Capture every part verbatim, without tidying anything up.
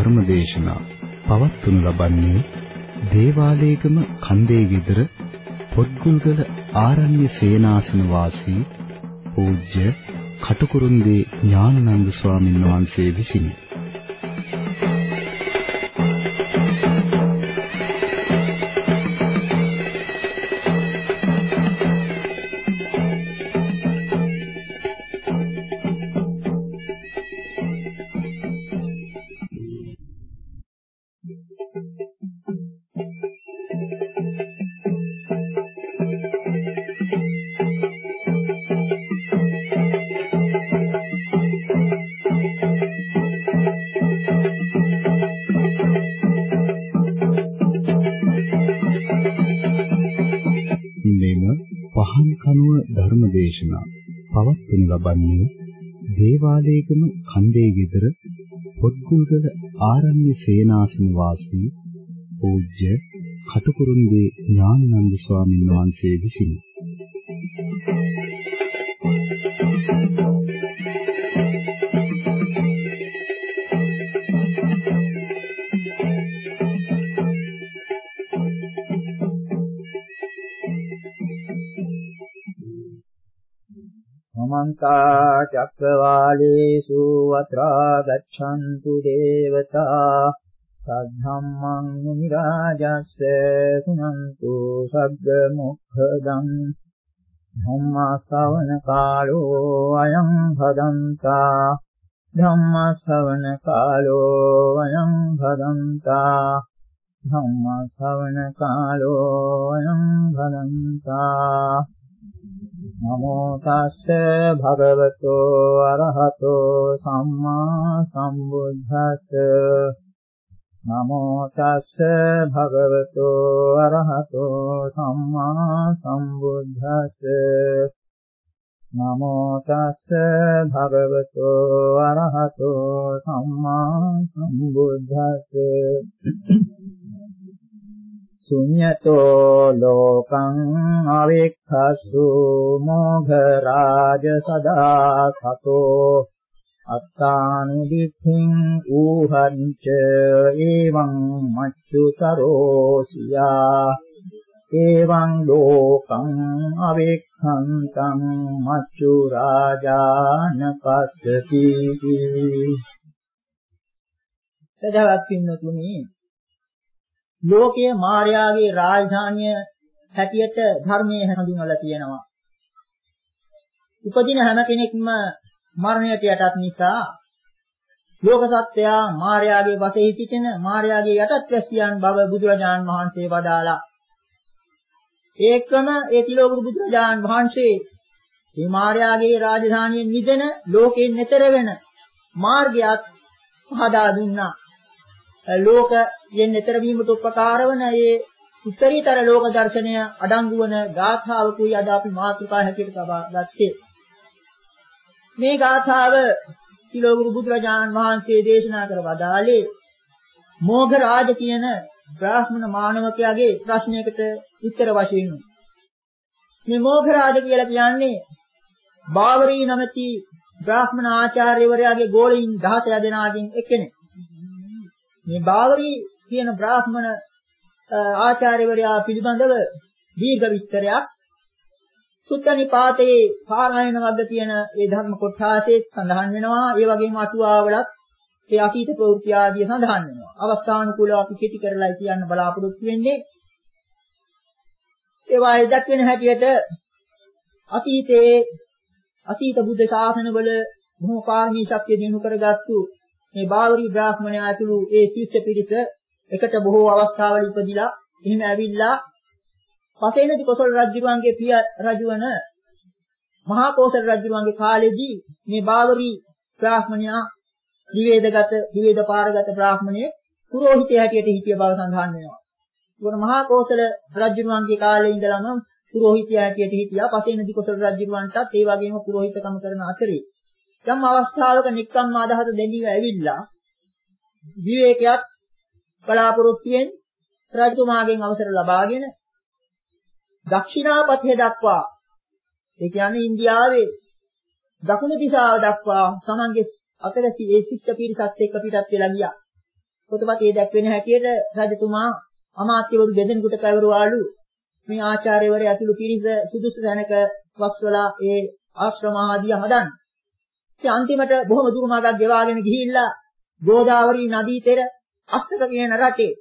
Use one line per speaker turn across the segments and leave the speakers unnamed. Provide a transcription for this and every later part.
ධර්මදේශනා පවත්වනු ලබන්නේ දේවාලේගම කන්දේ ගෙදර පොත්ගුල්ගල ආරණ්‍ය සේනාසන වාසී පූජ්‍ය කටුකුරුන්දී ඥානানন্দ ස්වාමීන් වහන්සේ විසිනි. ධර්මදේශනා පවත්වනු ලබන්නේ දේවාලේගම කන්දේ ගෙදර පොත්ගුල්ගල ආරණ්‍ය සේනාසන වාසී පූජ්‍ය කටුකුරුන්දී ඥානানন্দ ස්වාමීන් වහන්සේ විසිනි.
समन्ता चक्रवालेषु अत्रा गच्छन्तु देवता सद्धम्मं मुनिराजस्य सुनन्तु सग्गमुखदं धम्मश्रवणकालो अयं भदन्ता धम्मश्रवणकालो अयं भदन्ता धम्मश्रवणकालो अयं भदन्ता नमो तस्से भगवतो अरहतो सम्मा सम्बुद्धस्से नमो तस्से भगवतो अरहतो सम्मा सम्बुद्धस्से नमो तस्से भगवतो अरहतो सम्मा सम्बुद्धस्से सुन्यतो लोकं अविक्खसु मोघराज सदा सतो अत्तानुदिथिं ऊहञ्च एवं मच्युतरोसिया एवं लोकं अविक्खन्तं मच्युराजा न पश्यति सदाවත් පින්නතුනි ලෝකයේ මායාවේ රාජධානිය හැටියට ධර්මයේ හඳුන්වලා තියෙනවා. උපදින හැම කෙනෙක්ම මරණයට යටත් නිසා ලෝක සත්‍යය මායාවේ වශයෙන් සිටින මායාවේ යටත් වැසියන් බව බුදුරජාණන් වහන්සේ වදාලා. ඒකම ඒ තිලෝක බුදුරජාණන් වහන්සේ මේ මායාවේ රාජධානියෙන් මිදෙන ලෝකයෙන් එතර වෙන මාර්ගයක් හදා දුන්නා. ලෝක යෙන් ඊතර වීමට උපකාර වන ඒ උත්තරීතර ලෝක දර්ශනය අඩංගු වන ගාථාවකුයි අද අපි මාතෘකා හැටියට තබා ගත්තේ. මේ ගාථාව තිලෝගුරු බුදුරජාණන් වහන්සේ දේශනා කර වදාළේ මොඝ රාජ කියන බ්‍රාහ්මණ මානවකයාගේ ප්‍රශ්නයකට උත්තර වශයෙන්. මේ මොඝ රාජ කියලා කියන්නේ බාවරී නමැති බ්‍රාහ්මණ ආචාර්යවරයාගේ ගෝලයින් දහසය දෙනාගෙන් එක්කෙනෙක්. මේ බාවරී කියන බ්‍රාහ්මණ ආචාර්යවරයා පිළිබඳව දීර්ඝ විස්තරයක් සුත්ත නිපාතයේ පාරායන වර්ග තියෙන ඒ ධර්ම කොටාසේ සඳහන් වෙනවා. ඒ වගේම අටුවාවලත් ඒ අතීත ප්‍රවෘත්ති ආදී සඳහන් වෙනවා. අවස්ථානුකූලව අපි කෙටි කරලා කියන්න බලාපොරොත්තු වෙන්නේ. ඒවා එදත් වෙන හැටියට අතීතයේ අතීත බුද්ධ ශාසනවල බොහෝ පාරමී ශක්තිය දිනු කරගත්තු මේ බාවරී බ්‍රාහ්මණයා ඇතුළු ඒ ශිෂ්‍ය පිරිස එකට බොහෝ අවස්ථාවල ඉපදිලා එහෙම ඇවිල්ලා පසේනදි කොසල් රජුගේ පිය රජවන මහා කෝසල රජුගේ කාලෙදී මේ බාවරී බ්‍රාහ්මණයා විවේදගත විවේද පාරගත බ්‍රාහ්මණයේ පුරෝහිතය හැටියට හිටිය බව සඳහන් වෙනවා. ඒකන මහා කෝසල රජුගේ කාලේ ඉඳලම පුරෝහිතය හැටියට හිටියා. පසේනදි කොසල් රජුන්ටත් ඒ වගේම පුරෝහිතකම කරන අතරේ යම් අවස්ථාවක නික්කම් ආදහත දෙඳීම ඇවිල්ලා විවේකයක් බලාපොරොත්තුෙන් රජතුමාගෙන් අවසර ලබාගෙන දක්ෂිනාපතේ දක්වා ඒ කියන්නේ ඉන්දියාවේ දකුණු දිශාව දක්වා සමන්ගේ අතරසි ඒ ශිෂ්‍ය පිරිසත් එක්ක පිටත් වෙලා ගියා. පොතපතේ දැක්වෙන හැටියට රජතුමා අමාත්‍යවරු දෙදෙනෙකුට පැවරුවාලු මේ ආචාර්යවරය ඇතුළු පිරිස සුදුසු තැනක වස්වලා ඒ ආශ්‍රම ආදිය හදන්න. ඉතින් අන්තිමට බොහොම දුරමාර්ගයක් ගෙවාගෙන ගිහිල්ලා ගෝදාවරි නදී තෙර අස්සක කියන රටේ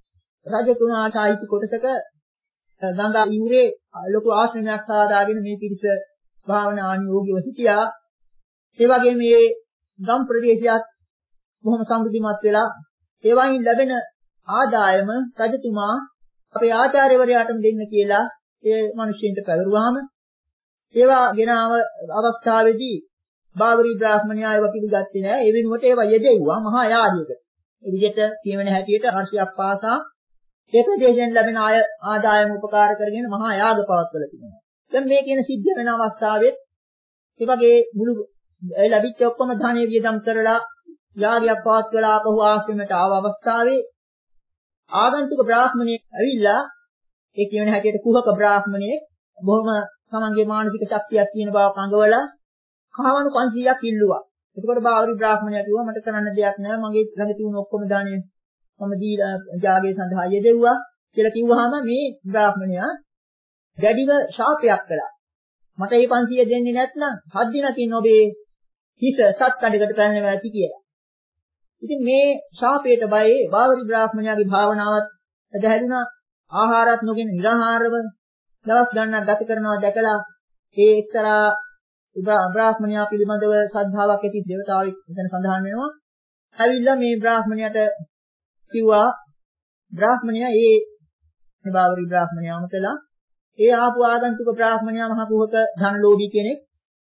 රජතුමාට අයිති කොටසක ගංගා යුරේ ලොකු ආශ්‍රමයක් සාදාගෙන මේ පිරිස භාවනා අනුයෝගීව සිටියා. ඒ වගේම මේ ගම් ප්‍රදේශයත් බොහොම සමෘද්ධිමත් වෙලා ඒ වයින් ලැබෙන ආදායම රජතුමා අපේ ආචාර්යවරයාටම දෙන්න කියලා ඒ මිනිස්සුන්ට පැවරුවාම ඒවා ගෙනාව අවස්ථාවේදී බාවරි බ්‍රාහ්මණයා ඒවා පිළිගත්තේ නැහැ. ඒ වෙනුවට ඒවා යෙදෙව්වා මහා යාගයකට. ඒ විදිහට කියවෙන හැටියට හර්ෂයක් පාසා ඒ ප්‍රදේශයෙන් ලැබෙන ආය ආදායම උපකාර කරගෙන මහා යාග පවත්වලා තිබෙනවා. දැන් මේ කියන සිද්ධ වෙන අවස්ථාවෙත් ඒ වගේ මුළු ලැබිච්ච ඔක්කොම ධනෙ වියදම් කරලා යාගයක් පවත්වලා ආපහු ආශ්‍රමයට ආව අවස්ථාවේ ආගන්තුක බ්‍රාහ්මණයෙක් ඇවිල්ලා ඒ කියන හැටියට කුහක බ්‍රාහ්මණයෙක් බොහොම තමන්ගේ මානසික ශක්තියක් තියෙන බව කඟවලා කහවණු පන්සීයක් ඉල්ලුවා. එතකොට බාවරි බ්‍රාහ්මණයා කිව්වා මට කරන්න දෙයක් නැහැ මගේ ළඟ තියෙන ඔක්කොම ධනෙ මම දීලා යාගයේ සඳහා යෙදෙව්වා කියලා කිව්වහම මේ බ්‍රාහ්මණයා දැඩිව ශාපයක් කළා. මට මේ පන්සිය දෙන්නේ නැත්නම් හත් දිනකින් ඔබේ හිස සත් කඩකට පැනනවා ඇති කියලා. ඉතින් මේ ශාපයට බයේ බාවරි බ්‍රාහ්මණයාගේ භාවනාවත් ඇදහැරුණා. ආහාරات නොගෙන නිරාහාරව දවස් ගණනක් ගත කරනවා දැකලා ඒ එක්තරා බ්‍රාහ්මණයා පිළිබඳව ශ්‍රද්ධාවක් ඇති දේවතාවෙක් එතන සඳහන් වෙනවා. ඇවිල්ලා මේ බ්‍රාහ්මණයාට කිව්වා බ්‍රාහ්මණයා ඒ බාවරි බ්‍රාහ්මණයාම කළා ඒ ආපු ආගන්තුක බ්‍රාහ්මණයා මහ කුහක ධනලෝභී කෙනෙක්.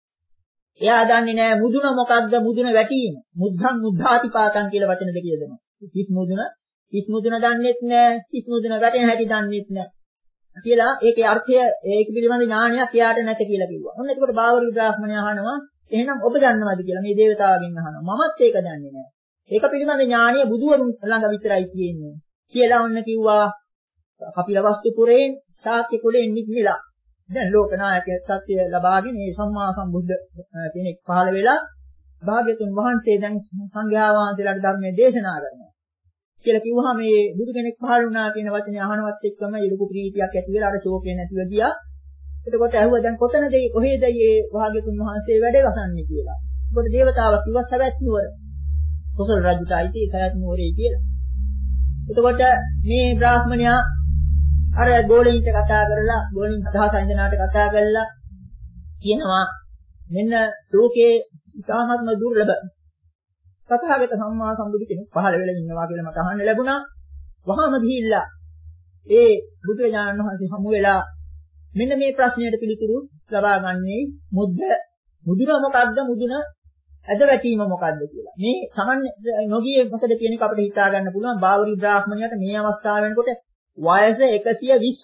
එයා දන්නේ නැහැ මුදුන මොකක්ද මුදුන වැටීම. මුද්ධං මුද්ධාතිපාතං කියලා වචන දෙක කියනවා. කිස් මුදුන කිස් මුදුන දන්නේත් නැහැ. කිස් මුදුන වැටෙන හැටි දන්නේත් නැහැ. කියලා ඒකේ අර්ථය ඒක පිළිබඳ ඥානයක් එයාට නැත කියලා කිව්වා. ඔන්න එතකොට බාවරි බ්‍රාහ්මණයා අහනවා එහෙනම් ඔබ දන්නවද කියලා මේ දේවතාවගෙන් අහනවා. මමත් ඒක දන්නේ නැහැ. ඒක පිළිබඳ ඥානය බුදුවරුන් ළඟ විතරයි තියෙන්නේ. කියලා ඔන්න කිව්වා කපිලවස්තු පුරයෙන් ශාක්‍ය කුලයෙන් නික්මිලා දැන් ලෝකනායක සත්‍ය ලබාගෙන මේ සම්මා සම්බුද්ධ කෙනෙක් පහළ වෙලා භාග්‍යතුන් වහන්සේ දැන් සංඝයා වහන්සේලාට ධර්මයේ දේශනා කරනවා කියලා කිව්වහම මේ බුදු කෙනෙක් පහළ වුණා කියන වචනේ අහනවත් එක්කම ලොකු ප්‍රීතියක් ඇති වෙලා අර ශෝකේ නැතිව ගියා. එතකොට ඇහුවා දැන් කොතනද කොහේද මේ භාග්‍යතුන් වහන්සේ වැඩ වසන්නේ කියලා. එතකොට දේවතාවා කිව්වා සවැත් නුවර. කොසල් රජුට අයිති සවැත් නුවරේ කියලා. එතකොට මේ බ්‍රාහ්මණයා අර ගෝලීන්ට කතා කරලා ගෝලීන් දහස අංජනාට කතා කරලා කියනවා මෙන්න ලෝකේ ඉතාමත්ම දුර්ලභ තථාගත සම්මා සම්බුදු කෙනෙක් පහළ වෙලා ඉන්නවා කියලා මට අහන්න ලැබුණා. වහාම ගිහිල්ලා ඒ බුදුරජාණන් වහන්සේ හමු වෙලා මෙන්න මේ ප්‍රශ්නයට පිළිතුරු ලබා ගන්නේ මුද්ද මුදුන මොකද්ද මුදුන ඇද වැටීම මොකද්ද කියලා. මේ සමන් නොගියේ මොකද කියන එක අපිට හිතා ගන්න පුළුවන්. බාවරි බ්‍රාහ්මණයාට මේ අවස්ථාව වෙනකොට වයස එකසිය විස්ස.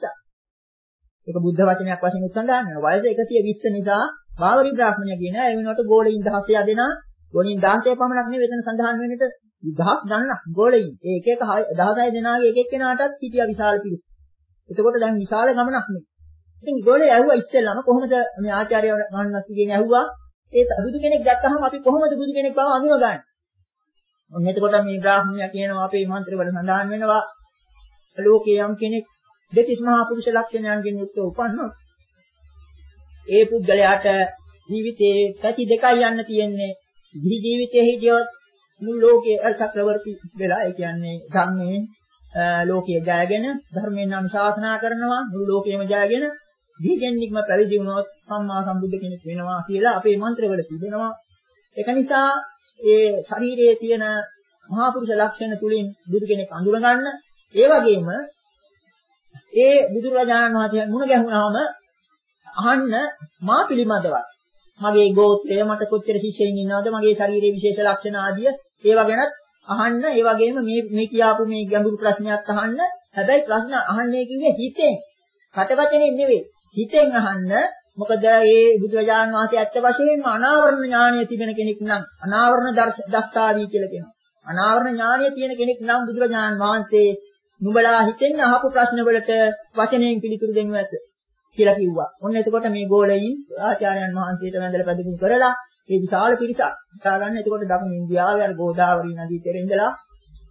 ඒක බුද්ධ වචනයක් වශයෙන් උත්සන්දාන වෙනවා. වයස එකසිය විස්ස නිසා බාවරි බ්‍රාහ්මණයා කියන ඒ වෙනකොට ගෝලීන් දහසය දෙනා ගෝලීන් දහසය පමණක් නෙවෙයි එතන සඳහන් වෙන්නට දහස් ගණනක් ගෝලීන්. ඒ එක එක දහසය දෙනාගේ එක එක්කෙනාටත් හිටියා විශාල පිරිස. එතකොට දැන් විශාල ගමනක් නේ. ඉතින් ගෝලේ ඇහුවා ඉස්සෙල්ලාම කොහොමද මේ ආචාර්ය වහන්සේගෙන් ඇහුවා ඒ බුදු කෙනෙක් දැක්කහම අපි කොහොමද බුදු කෙනෙක් බව අඳුනගන්නේ? මොන් එතකොට මේ බ්‍රාහ්මණයා කියනවා අපේ මන්ත්‍රවල සඳහන් වෙනවා ලෝකයේ යම් කෙනෙක් දෙතිස් මහා පුරුෂ ලක්ෂණයන්ගෙන් යුක්ත උපන්නොත් ඒ පුද්ගලයාට ජීවිතේ පැති දෙකයි යන්න තියෙන්නේ. ජී ජීවිතයේ හිටියොත් මුළු ලෝකයේ චක්‍රවර්ති වෙලා ඒ කියන්නේ ධර්මයේ ලෝකයේ ජයගෙන ධර්මයෙන් අනුශාසනා කරනවා මුළු ලෝකෙම ජයගෙන දීගෙන්නික්ම පැවිදි වුණොත් සම්මා සම්බුද්ධ කෙනෙක් වෙනවා කියලා අපේ මන්ත්‍රවල තිබෙනවා. ඒක නිසා ඒ ශරීරයේ තියෙන මහා පුරුෂ ලක්ෂණ තුලින් බුදු කෙනෙක් අඳුර ගන්න. ඒ වගේම ඒ බුදුරජාණන් වහන්සේ මුණ ගැහුණාම අහන්න මා පිළිමදවත් මගේ ගෝත්‍රය මට කොච්චර ශිෂ්‍යයින් ඉන්නවද මගේ ශරීරයේ විශේෂ ලක්ෂණ ආදිය ඒවා ගැනත් අහන්න. ඒ වගේම මේ මේ කියාපු මේ ගැඹුරු ප්‍රශ්නයක් අහන්න. හැබැයි ප්‍රශ්න අහන්නේ කිව්වේ හිතෙන්. කටවචනෙන් නෙවෙයි. හිතෙන් අහන්න. මොකද මේ බුදුරජාණන් වහන්සේ ඇත්ත වශයෙන්ම අනාවරණ ඥානය තිබෙන කෙනෙක් නම් අනාවරණ දස්සාවී කියලා කියනවා. අනාවරණ ඥානය තියෙන කෙනෙක් නම් බුදුරජාණන් වහන්සේ නුඹලා හිතෙන් අහපු ප්‍රශ්න වලට වචනයෙන් පිළිතුරු දෙන්න ඇත කියලා කිව්වා. ඔන්න එතකොට මේ ගෝලයින් ආචාර්යයන් වහන්සේට වැඳලා පැදුම් කරලා ඒ විශාල පිරිසක් හිතා ගන්න. එතකොට දකුණු ඉන්දියාවේ අර ගෝදාවරි නදී තෙරේ ඉඳලා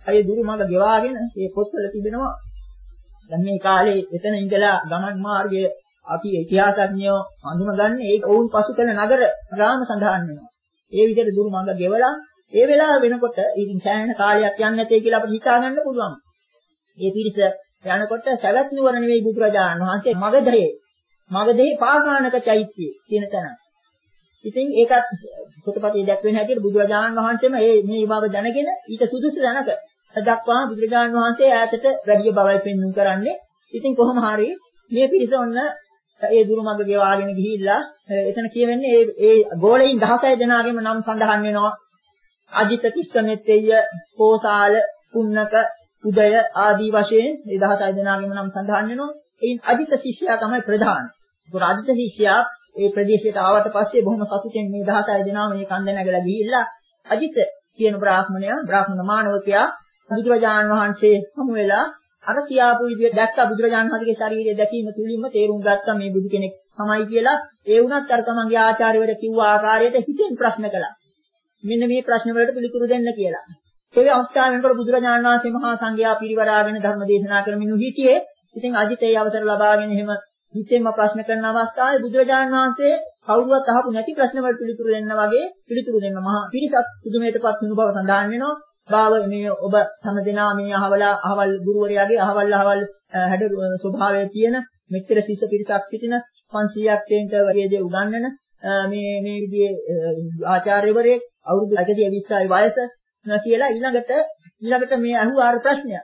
අය දුරු මඟ ගෙවාගෙන මේ පොත්වල තිබෙනවා. දැන් මේ කාලේ එතන ඉඳලා ගමන් මාර්ගය අපි ඉතිහාසඥයෝ හඳුනගන්නේ ඒක වුන් පසු කළ නගර ග්‍රාම සඳහන් වෙනවා. ඒ විදිහට දුරු මඟ ගෙවලා ඒ වෙලාව වෙනකොට ඉතින් සෑහෙන කාලයක් යන්නේ නැtei කියලා අපිට හිතා ගන්න පුළුවන්. මේ පිරිස යනකොට සවැත් නුවර නෙවෙයි බුදුරජාණන් වහන්සේ මගධයේ මගධයේ පාගානක චෛත්‍යය කියන තැන. ඉතින් ඒකත් පොතපතේ දැක්වෙන හැටියට බුදුරජාණන් වහන්සේම මේ මේ බව දැනගෙන ඊට සුදුසු දැනක දක්වා බුදුරජාණන් වහන්සේ ඈතට වැඩි බවයි පෙන්වුම් කරන්නේ. ඉතින් කොහොම හරි මේ පිරිස ඔන්න ඒ දුරුමඟ ගෙවාගෙන ගිහිල්ලා එතන කියවෙන්නේ ඒ ඒ ගෝලෙයින් දහසය දෙනාගේම නම් සඳහන් වෙනවා. අජිත තිස්සමෙත්තේය, කෝසාල, කුන්නක, උදය ආදී වශයෙන් මේ දහසය දෙනාගේම නම් සඳහන් වෙනවා. එයින් අජිත ශිෂ්‍යයා තමයි ප්‍රධාන. ඒතකොට අජිත ශිෂ්‍යයා ඒ ප්‍රදේශයට ආවට පස්සේ බොහොම සතුටින් මේ දහසය දෙනාම මේ කන්ද නැගලා ගිහිල්ලා අජිත කියන බ්‍රාහ්මණයා බ්‍රාහ්මණ මානවකයා බුදුරජාණන් වහන්සේ හමු වෙලා අර කියාපු විදිහට දැක්ක බුදුරජාණන් වහන්සේගේ ශරීරය දැකීම තුලින්ම තේරුම් ගත්තා මේ බුදු කෙනෙක් තමයි කියලා. ඒ වුණත් අර තමන්ගේ ආචාර්යවරු කිව්ව ආකාරයට හිතෙන් ප්‍රශ්න කළා. මෙන්න මේ ප්‍රශ්න වලට පිළිතුරු දෙන්න කියලා. ඒ අවස්ථාව වෙනකොට බුදුරජාණන් වහන්සේ මහා සංඝයා පිරිවරාගෙන ධර්ම දේශනා කරමින් හිටියේ. ඉතින් අජිතේ අවසර ලබාගෙන එහෙම හිතෙන්ම ප්‍රශ්න කරන අවස්ථාවේ බුදුරජාණන් වහන්සේ කවුරුවත් අහපු නැති ප්‍රශ්න වලට පිළිතුරු දෙන්න වගේ පිළිතුරු දෙන්න මහා පිරිසක් පුදුමයටපත් වුණු බව සඳහන් වෙනවා. බාව මේ ඔබ හැම දෙනා මේ අහවලා අහවල් ගුරුවරයාගේ අහවල් අහවල් හැඩ ස්වභාවය තියෙන මෙච්චර ශිෂ්‍ය පිරිසක් සිටින පන්සීයක් තෙන්ට වරියදී උගන්වන මේ මේ විදිහේ ආචාර්යවරයෙක් අවුරුදු එකසිය විස්සයි වයස කියලා ඊළඟට ඊළඟට මේ අහුවාර ප්‍රශ්නය.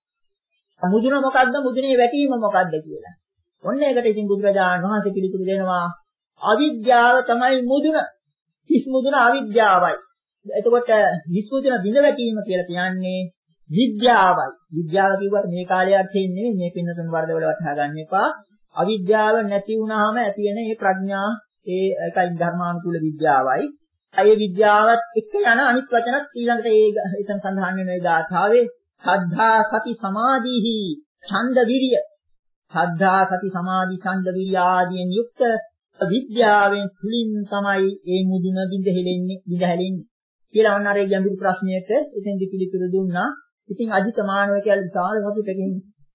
මුදුන මොකද්ද මුදුනේ වැටීම මොකද්ද කියලා. ඔන්න ඒකට ඉතින් බුදුරජාණන් වහන්සේ පිළිතුරු දෙනවා අවිද්‍යාව තමයි මුදුන. හිස් මුදුන අවිද්‍යාවයි. එතකොට හිස් මුදුන බිඳ වැටීම කියලා කියන්නේ විද්‍යාවයි. විද්‍යාව කිව්වට මේ කාලේ අර්ථයෙන් නෙමෙයි මේ පින්නතුන් වර්ධවල වටහා ගන්න එපා. අවිද්‍යාව නැති වුණාම ඇති වෙන මේ ප්‍රඥා ඒ එකයි ධර්මානුකූල විද්‍යාවයි. ඒ විද්‍යාවත් එක්ක යන අනිත් වචනත් ඊළඟට ඒ එතන සඳහන් වෙන ඒ ගාථාවේ සද්ධා සති සමාධිහි ඡන්ද විරිය සද්ධා සති සමාධි ඡන්ද විරිය ආදීන් යුක්ත විද්‍යාවෙන් තුලින් තමයි මේ මුදුන බිඳ හෙලෙන්නේ බිඳ හැලෙන්නේ කියලා අන්න අර ගැඹුරු ප්‍රශ්නයට එතෙන්දි පිළිතුරු දුන්නා. ඉතින් අධික මානවකයල් විශාල සතුටකින්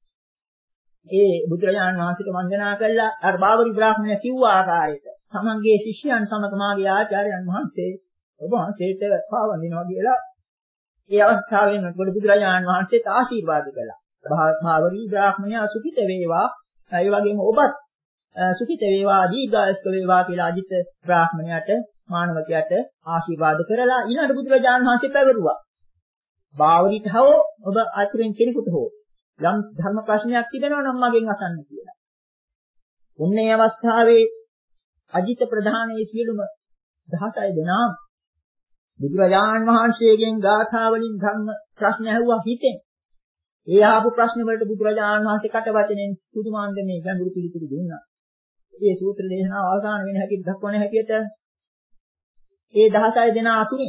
ඒ බුදුරජාණන් වහන්සේට වන්දනා කළා. අර බාවරි බ්‍රාහ්මණය කිව්ව ආකාරයට තමන්ගේ ශිෂ්‍යයන් සමග මාගේ ආචාර්යයන් වහන්සේ ඔබ වහන්සේට පාවන්දිනවා කියලා ඒ අවස්ථාවෙන් බුදුරජාණන් වහන්සේට ආශිර්වාද කළා. බාවරි බ්‍රාහ්මණයා සුඛිත වේවා, ඒ වගේම ඔබත් සුඛිත වේවා, දීර්ඝායුෂ වේවා කියලා අජිත බ්‍රාහ්මණයාට මානවකයාට ආශිර්වාද කරලා ඊළඟ බුදුරජාණන් වහන්සේ පැවරුවා. බාවරිට හෝ ඔබ අතුරෙන් කෙනෙකුට හෝ යම් ධර්ම ප්‍රශ්නයක් තිබෙනවා නම් මගෙන් අසන්න කියලා. උන්නේ අවස්ථාවේ අජිත ප්‍රධානයේ සියලුම දහසය දෙනා බුදුරජාණන් වහන්සේගෙන් ගාථා වලින් ධර්ම ප්‍රශ්න ඇහුවා හිතෙන්. ඒ ආපු ප්‍රශ්න වලට බුදුරජාණන් වහන්සේ කට වචනෙන් සුදුමාන්දමේ ගැඹුරු පිළිතුරු දුන්නා. ඒ සූත්‍ර දේශනාව අවසන් වෙන හැටියට දක්වන හැටියට ඒ දහසය දෙනා අතුරින්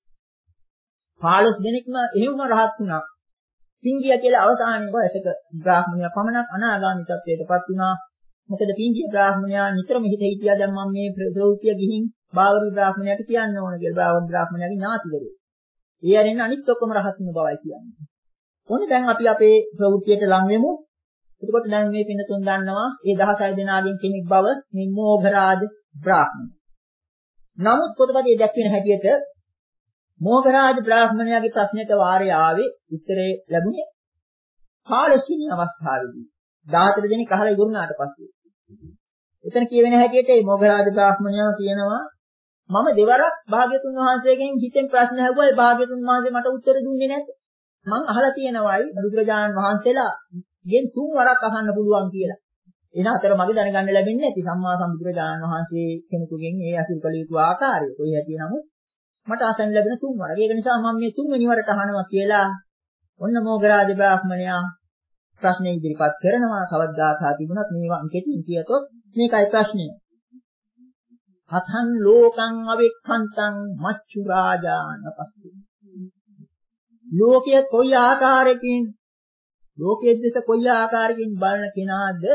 පහළොස් දෙනෙක්ම එහෙවම රහත් වුණා. පිංගිය කියලා අවසානයේ වයසක බ්‍රාහ්මණයා පමණක් අනාගාමී තත්වයටපත් වුණා. මොකද පිංගිය බ්‍රාහ්මණයා නිතරම හිත හිතියා දැන් මම මේ ප්‍රවෘත්තිය ගිහින් බාවරි බ්‍රාහ්මණයාට කියන්න ඕන කියලා බාවරි බ්‍රාහ්මණයාගේ ඥාතිවරු. ඒ ඇරෙන්න අනිත් ඔක්කොම රහත් වෙන බවයි කියන්නේ. ඕනේ දැන් අපි අපේ ප්‍රවෘත්තියට ලං වෙමු. එතකොට දැන් මේ පින්නතුන් දන්නවා මේ දහසය දෙනාගෙන් කෙනෙක් බව මේ මොඝරාජ බ්‍රාහ්මණ. නමුත් පොතපතේ දැක්වෙන හැටියට මොඝරාජ බ්‍රාහ්මණයාගේ ප්‍රශ්නෙට වාරේ ආවේ උත්තරේ ලැබුණේ පහළොස් වෙනි අවස්ථාවේදී. දහතර දෙනෙක් අහලා ඉවරුනාට පස්සේ. එතන කියවෙන හැටියට මේ මොඝරාජ බ්‍රාහ්මණයා කියනවා මම දෙවරක් භාග්‍යතුන් වහන්සේගෙන් හිතෙන් ප්‍රශ්න අහුවා ඒ භාග්‍යතුන් වහන්සේ මට උත්තර දුන්නේ නැත. මං අහලා තියෙනවායි බුදුරජාණන් වහන්සේලා ගෙන් තුන් වරක් අහන්න පුළුවන් කියලා. එන අතර මගේ දැනගන්න ලැබෙන්නේ නැති සම්මා සම්බුදුරජාණන් වහන්සේ කෙනෙකුගෙන් ඒ අසුරු කළ යුතු ආකාරය. කොයි හැටි නමුත් මට අසන්න ලැබෙන තුන් වරක්. ඒක නිසා මම මේ තුන්වෙනි වරට අහනවා කියලා ඔන්න මොඝරාජ බ්‍රාහ්මණයා ප්‍රශ්න ඉදිරිපත් කරනවා. කවදාත් ආ තිබුණත් මේවා අංකෙටින් කියතොත් මේකයි ප්‍රශ්නය. අතං ලෝකං අවෙක්ඛන්තං මච්චු රාජාන පස්සේ. ලෝකයේ කොයි ආකාරයකින් ලෝකයේ දෙස කොයි ආකාරයකින් බලන කෙනාද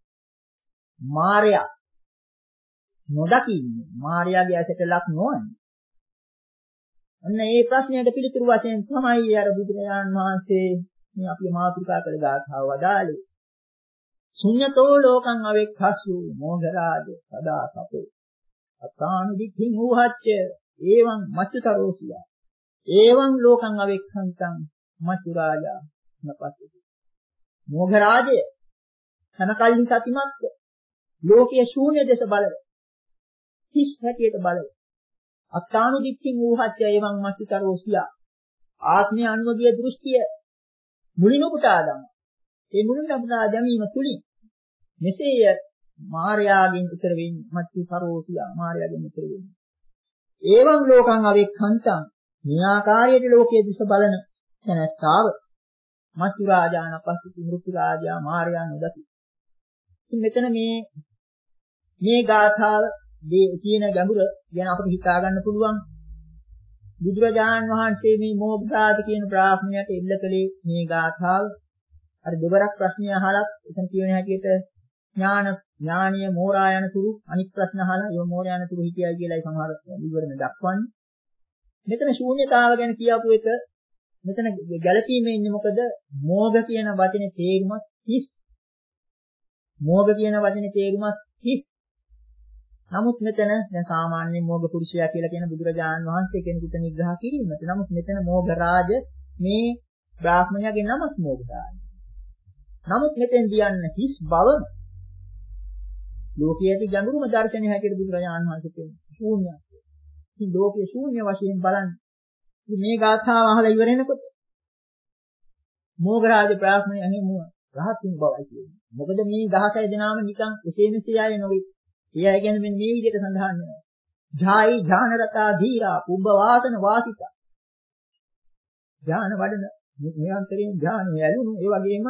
මායя නොදකින්නේ. මායяගේ ඇසට ලක් නොවන්නේ. අන්න ඒ ප්‍රශ්නයට පිළිතුරු වශයෙන් තමයි අර බුදුරජාණන් වහන්සේ මේ අපි මාතෘකා කළ ගාථාව වදාළේ. ශුඤ්ඤතෝ ලෝකං අවෙක්ඛස්සු මොඝරාජ සදා සපෝ අත්තානුදික්ඛින් ඌහච්ච එවං මච්චුතරෝසියා එවං ලෝකං අවෙක්ඛන්තං මච්චුරාජා නපස්සති. මොඝරාජය තනකල්හි සතිමත්ව ලෝකයේ ශූන්‍ය දේශ බලව හිස් හැටියට බලව අත්තානුදික්ඛින් ඌහච්ච එවං මච්චුතරෝසියා ආත්මය අනුවගේ දෘෂ්ටිය මුලිනුපුටා ගන්න. ඒ මුලිනුපුටා ගැනීම තුලින් මෙසේය මායාවෙන් උතර වෙන්නේ මච්චුතරෝසියා මායාවෙන් උතර වෙන්නේ. එවං ලෝකං අවෙක්ඛන්තං මේ ආකාරයට ලෝකයේ දිස බලන තැනස්තාව මච්චු රාජාන පස්සිත මෘත්‍යු රාජා මාර්යා නොදකි. ඉතින් මෙතන මේ මේ ගාථාව කියන ගැඹුර ගැන අපිට හිතා ගන්න පුළුවන්. බුදුරජාණන් වහන්සේ මේ මොග්ගාද කියන බ්‍රාහ්මණයට එල්ල කළේ මේ ගාථාව. අර දෙවරක් ප්‍රශ්නය අහලත් එතන කියන හැටියට ඥාන ඥානීය මෝරා යන තුරු අනිත් ප්‍රශ්න අහලා ඒ මෝරා යන තුරු හිතියයි කියලායි සමහර විවරණ දක්වන්නේ. මෙතන ශූන්‍යතාව ගැන කියපු එක මෙතන ගැළපීමේ ඉන්නේ මොකද? මෝග කියන වචනේ තේරුමත් හිස්. මෝග කියන වචනේ තේරුමත් හිස්. නමුත් මෙතන දැන් සාමාන්‍යයෙන් මෝග පුරුෂයා කියලා කියන බුදුරජාණන් වහන්සේ කෙනෙකුට නිග්‍රහ කිරීමට. නමුත් මෙතන මෝග රාජ මේ බ්‍රාහ්මණයාගේ නමත් මෝග රාජ. නමුත් මෙතෙන් කියන්න හිස් බවම ලෝකයේ ගැඹුරුම දර්ශනය හැටියට බුදුරජාණන් වහන්සේ කියන්නේ ශූන්‍යය. ඉතින් ලෝකයේ ශූන්‍ය වශයෙන් බලන්න. ඉතින් මේ ගාථාව අහලා ඉවර වෙනකොට මෝග රාජ බ්‍රාහ්මණයා එහෙම රහත් වුණ බවයි කියන්නේ. මොකද මේ දහසයි දෙනාම නිකන් එසේ මෙසේ අය නෙවෙයි. ඒ අය කියන්නේ මෙන්න මේ විදිහට සඳහන් වෙනවා. ජායි ඥානරතා ධීරා පුබ්බ වාසන වාසිතා. ඥාන වඩන නිරන්තරයෙන් ඥානය ඇලුණු ඒ වගේම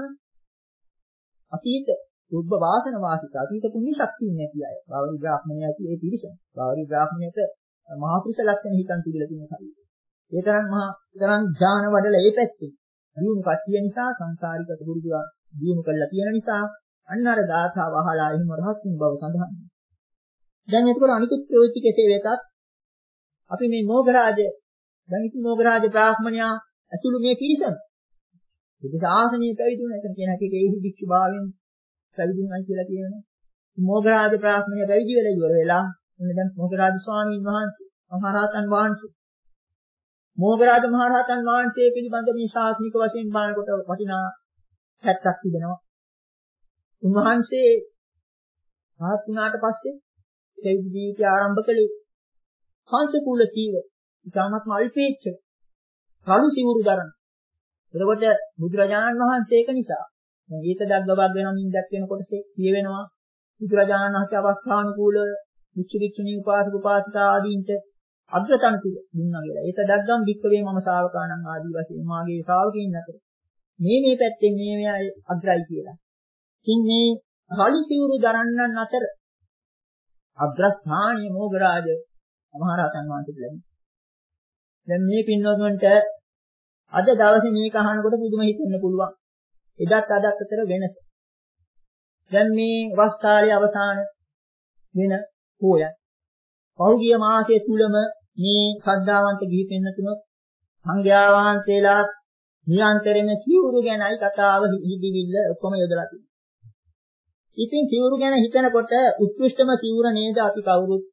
අතීත පුබ්බ වාසන වාසිතා අතීත පුණ්‍ය ශක්තිය නැති අය. බාවරි බ්‍රාහ්මණයා ඇති ඒ පිරිස. බාවරි බ්‍රාහ්මණයට මහා පුරුෂ ලක්ෂණ හිතන් තිබිලා තියෙන ශරීරය. ඒ තරම් මහා තරම් ඥාන වඩලා ඒ පැත්තේ දියුණු කට්ටිය නිසා සංසාරික දුරුදුවා දියුණු කළා තියෙන නිසා අන්න අර ගාථාව අහලා එහෙම රහත් වුණ බව සඳහන් වෙනවා. දැන් එතකොට අනිකුත් ප්‍රවෘත්ති කෙසේ වෙතත් අපි මේ මොගරාජ දැන් ඉතින් මොගරාජ බ්‍රාහ්මණයා ඇතුළු මේ පිරිසම බුදු ශාසනයේ පැවිදුණා එතන කියන හැටියට ඒහි වික්ෂු භාවයෙන් පැවිදුණා කියලා කියනවා. මොගරාජ බ්‍රාහ්මණයා පැවිදි වෙලා ඉවර වෙලා එන්න දැන් මොගරාජ ස්වාමීන් වහන්සේ මහරහතන් වහන්සේ මොගරාජ මහරහතන් වහන්සේ පිළිබඳ මේ ශාස්ත්‍රික වශයෙන් බලනකොට වටිනා පැත්තක් තිබෙනවා. උන්වහන්සේ රහත් වුණාට පස්සේ පැවිදි ජීවිතය ආරම්භ කළේ පංචකූල සීව ඉතාමත්ම අල්පේච්ඡ රළු සිවුරු දරන. එතකොට බුදුරජාණන් වහන්සේ ඒක නිසා දැන් ඒක දග්ගබග් වෙනමින් දැක්වෙන කොටසේ කියවෙනවා බුදුරජාණන් වහන්සේ අවස්ථානුකූල වික්ෂු වික්ෂුණී උපාසක උපාසිකා ආදීන්ට අග්‍රතන්තුල දුන්නා කියලා. ඒක දග්ගම් වික්කවේ මම ශාවකාණන් ආදී වශයෙන් මාගේ ශ්‍රාවකයන් අතර මේ මේ පැත්තෙන් මේ මේ අග්‍රයි කියලා. ඉතින් මේ රළු සිවුරු දරන්නන් අතර අග්‍රස්ථානීය මොගරාජ මහරහතන් වහන්සේ ලැබුණා. දැන් මේ පින්වතුන්ට අද දවසේ මේක අහනකොට පුදුම හිතෙන්න පුළුවන්. එදත් අදත් අතර වෙනස. දැන් මේ වස් කාලයේ අවසාන වෙන පෝයන්. පහුගිය මාසයේ තුලම මේ ශ්‍රද්ධාවන්ත ගිහි පින්නතුණු සංඝයා වහන්සේලා නිරන්තරයෙන්ම සිවුරු ගැනයි කතාව හිදිවිල්ල ඔක්කොම යොදලා තියෙනවා. ඉතින් සිවුරු ගැන හිතනකොට උත්කෘෂ්ඨම සිවුර නේද අපි කවුරුත්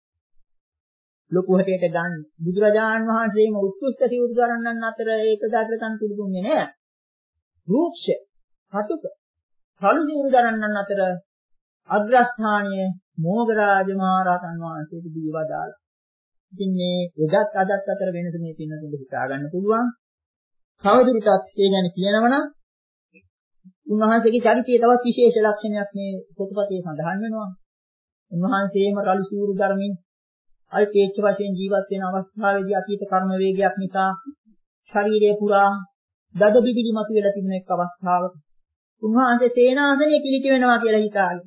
ලොකු හැටේට ගන්න. බුදුරජාණන් වහන්සේම උත්කෘෂ්ඨ සිවුරු දරන්නන් අතර ඒක දායකයන් පිළිගන්නේ නැහැ. රූක්ෂ, කටුක, රළු සිවුරු දරන්නන් අතර අග්‍රස්ථානීය මොගරාජ මහරහතන් වහන්සේට දීවදාලා. ඉතින් මේ එදත් අදත් අතර වෙනස මේ පින්නතුන්ට හිතා ගන්න පුළුවන්. කවදුරටත් ඒ ගැන කියනවනම් උන්වහන්සේගේ චරිතයේ තවත් විශේෂ ලක්ෂණයක් මේ පොතපතේ සඳහන් වෙනවා. උන්වහන්සේම රළු සිවුරු ධර්මයෙන් අල්පේච්ඡ වශයෙන් ජීවත් වෙන අවස්ථාවේදී අතීත කර්ම වේගයක් නිසා ශරීරය පුරා දද බිබිලි මත වෙලා තිබෙන එක් අවස්ථාවක උන්වහන්සේ සේනාසනයේ පිළිටි වෙනවා කියලා හිතාගෙන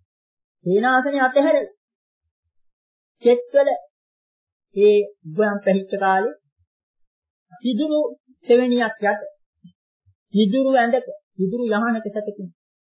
සේනාසනයේ අතහැරලා චෙක්කල ඒ ගුවන් පැහිච්ච කාලේ සිදුරු සෙවණියක් යට සිදුරු ඇඳක සිදුරු යහනක සැතකින්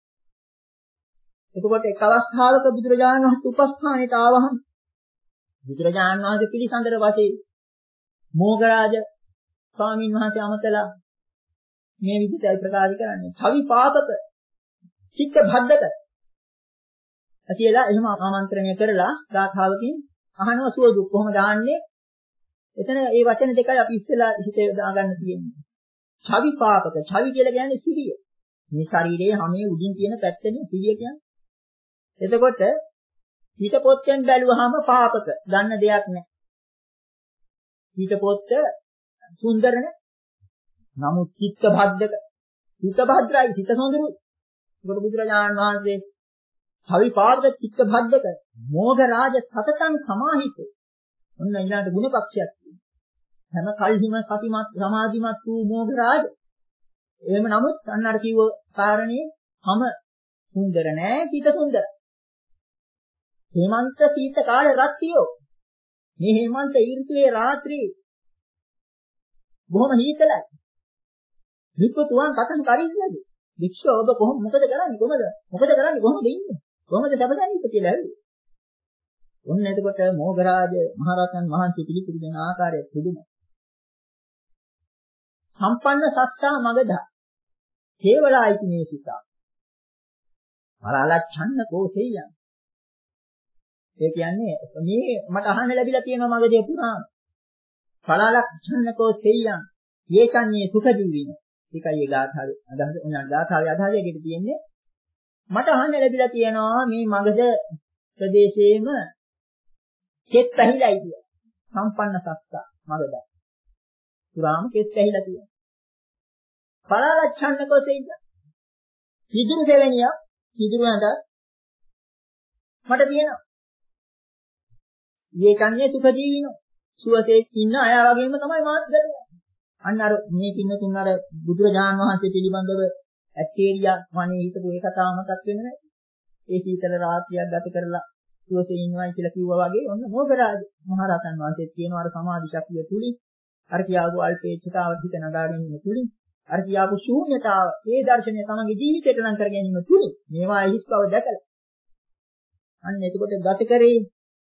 එතකොට එක් අවස්ථාවක බුදුරජාණන් වහන්සේ උපස්ථානෙට ආවහම බුදුරජාණන් වහන්සේ පිළිසඳර වශයෙන් මොග්ගරාජ ස්වාමීන් වහන්සේ අමතලා මේ විදිහටයි ප්‍රකාශ කරන්නේ. කවි පාපක චිත්ත භද්දක කියලා එහෙම ආමන්ත්‍රණය කරලා ගාථාවකින් අහනවා සුව දුක් කොහොමද දාන්නේ? එතන මේ වචන දෙකයි අපි ඉස්සෙල්ලා හිතේ දාගන්න තියෙන්නේ. කවි පාපක. කවි කියලා කියන්නේ සිවිය. මේ ශරීරයේ හැමේ උඩින් තියෙන පැත්තනේ සිවිය කියන්නේ. එතකොට පිටපොත්තෙන් බැලුවාම පාපක ගන්න දෙයක් නැහැ. පිටපොත්ත සුන්දර නැහැ. නමුත් චිත්ත භද්දක. චිත්ත භද්‍රයි චිත්ත සොඳුරුයි. ඒකට බුදුරජාණන් වහන්සේ කවි පාපක චිත්ත භද්දක මෝඝ රාජ සතතං සමාහිත. ඔන්න ඊළඟට ගුණපක්ෂයක් තියෙනවා. හැම කල්හිම සතිමත් සමාධිමත් වූ මෝඝ රාජ. එහෙම නමුත් අන්න අර කිව්ව කාරණේ හැම සුන්දර නැහැ චිත්ත සුන්දරයි. හේමන්ත සීත කාලේ රත්තියෝ මේ හේමන්ත ඍතුවේ රාත්‍රී බොහොම හීතලයි. විපතුන් කතන් කරින්නද? වික්ෂෝ ඔබ කොහොම මොකද කරන්නේ කොහමද? මොකද කරන්නේ කොහොමද ඉන්නේ? කොහොමද සැපසැනීම කියලා ඇහුවේ. ඔන්න එතකොට මොග්ගරාජ මහරහතන් වහන්සේ පිළිතුරු දෙන ආකාරය පුදුමයි. සම්පන්න සත්තා මගදා කේවලායිති මේ සිතා. මරාලච්ඡන්න කෝසෙයන්. ඒ කියන්නේ මේ මට අහන්න ලැබිලා තියෙන මගදී පුරාණ. පලාලක්ෂණකෝ සෙය්‍යං ඒකන්නේ සුඛ ජීවින. ඒකයි ඒ ගාථාවේ අදහස. උනන ගාථාවේ අදහසෙකට තියෙන්නේ මට අහන්න ලැබිලා තියෙනවා මේ මගද ප්‍රදේශයේම කෙත් ඇහිලායි කියලා. සම්පන්න සත්තා මගද. පුරාම කෙත් ඇහිලා තියෙනවා. පලාලක්ෂණකෝ සෙය්‍යං. පිදුරු දෙවෙනිය පිදුරු හඳ මට තියෙනවා. ඒකන්නේ සුඛ ජීවිනෝ. සුවසේ ඉන්න අය වගේම තමයි මාත් දන්නේ. අන්න අර මේ කින්න තුන් අර බුදුරජාණන් වහන්සේ පිළිබඳව ඇත්තේරියා වනේ හිටපු ඒ කතාව මතක් වෙන්නේ නැහැ. ඒ සීතල රාත්‍රියක් ගත කරලා සුවසේ ඉන්නවයි කියලා කිව්වා වගේ ඔන්න මොග්ගරාජ මහරහතන් වහන්සේ කියන අර සමාධි ශක්තිය තුලින් අර කියාපු අල්පේච්ඡතාවට හිත නගා ගැනීම තුලින් අර කියාපු ශූන්‍යතාව ඒ දර්ශනය තමගේ ජීවිතයට ලං කර ගැනීම තුලින් මේවා හිස් බව දැකලා අන්න එතකොට ගත කරේ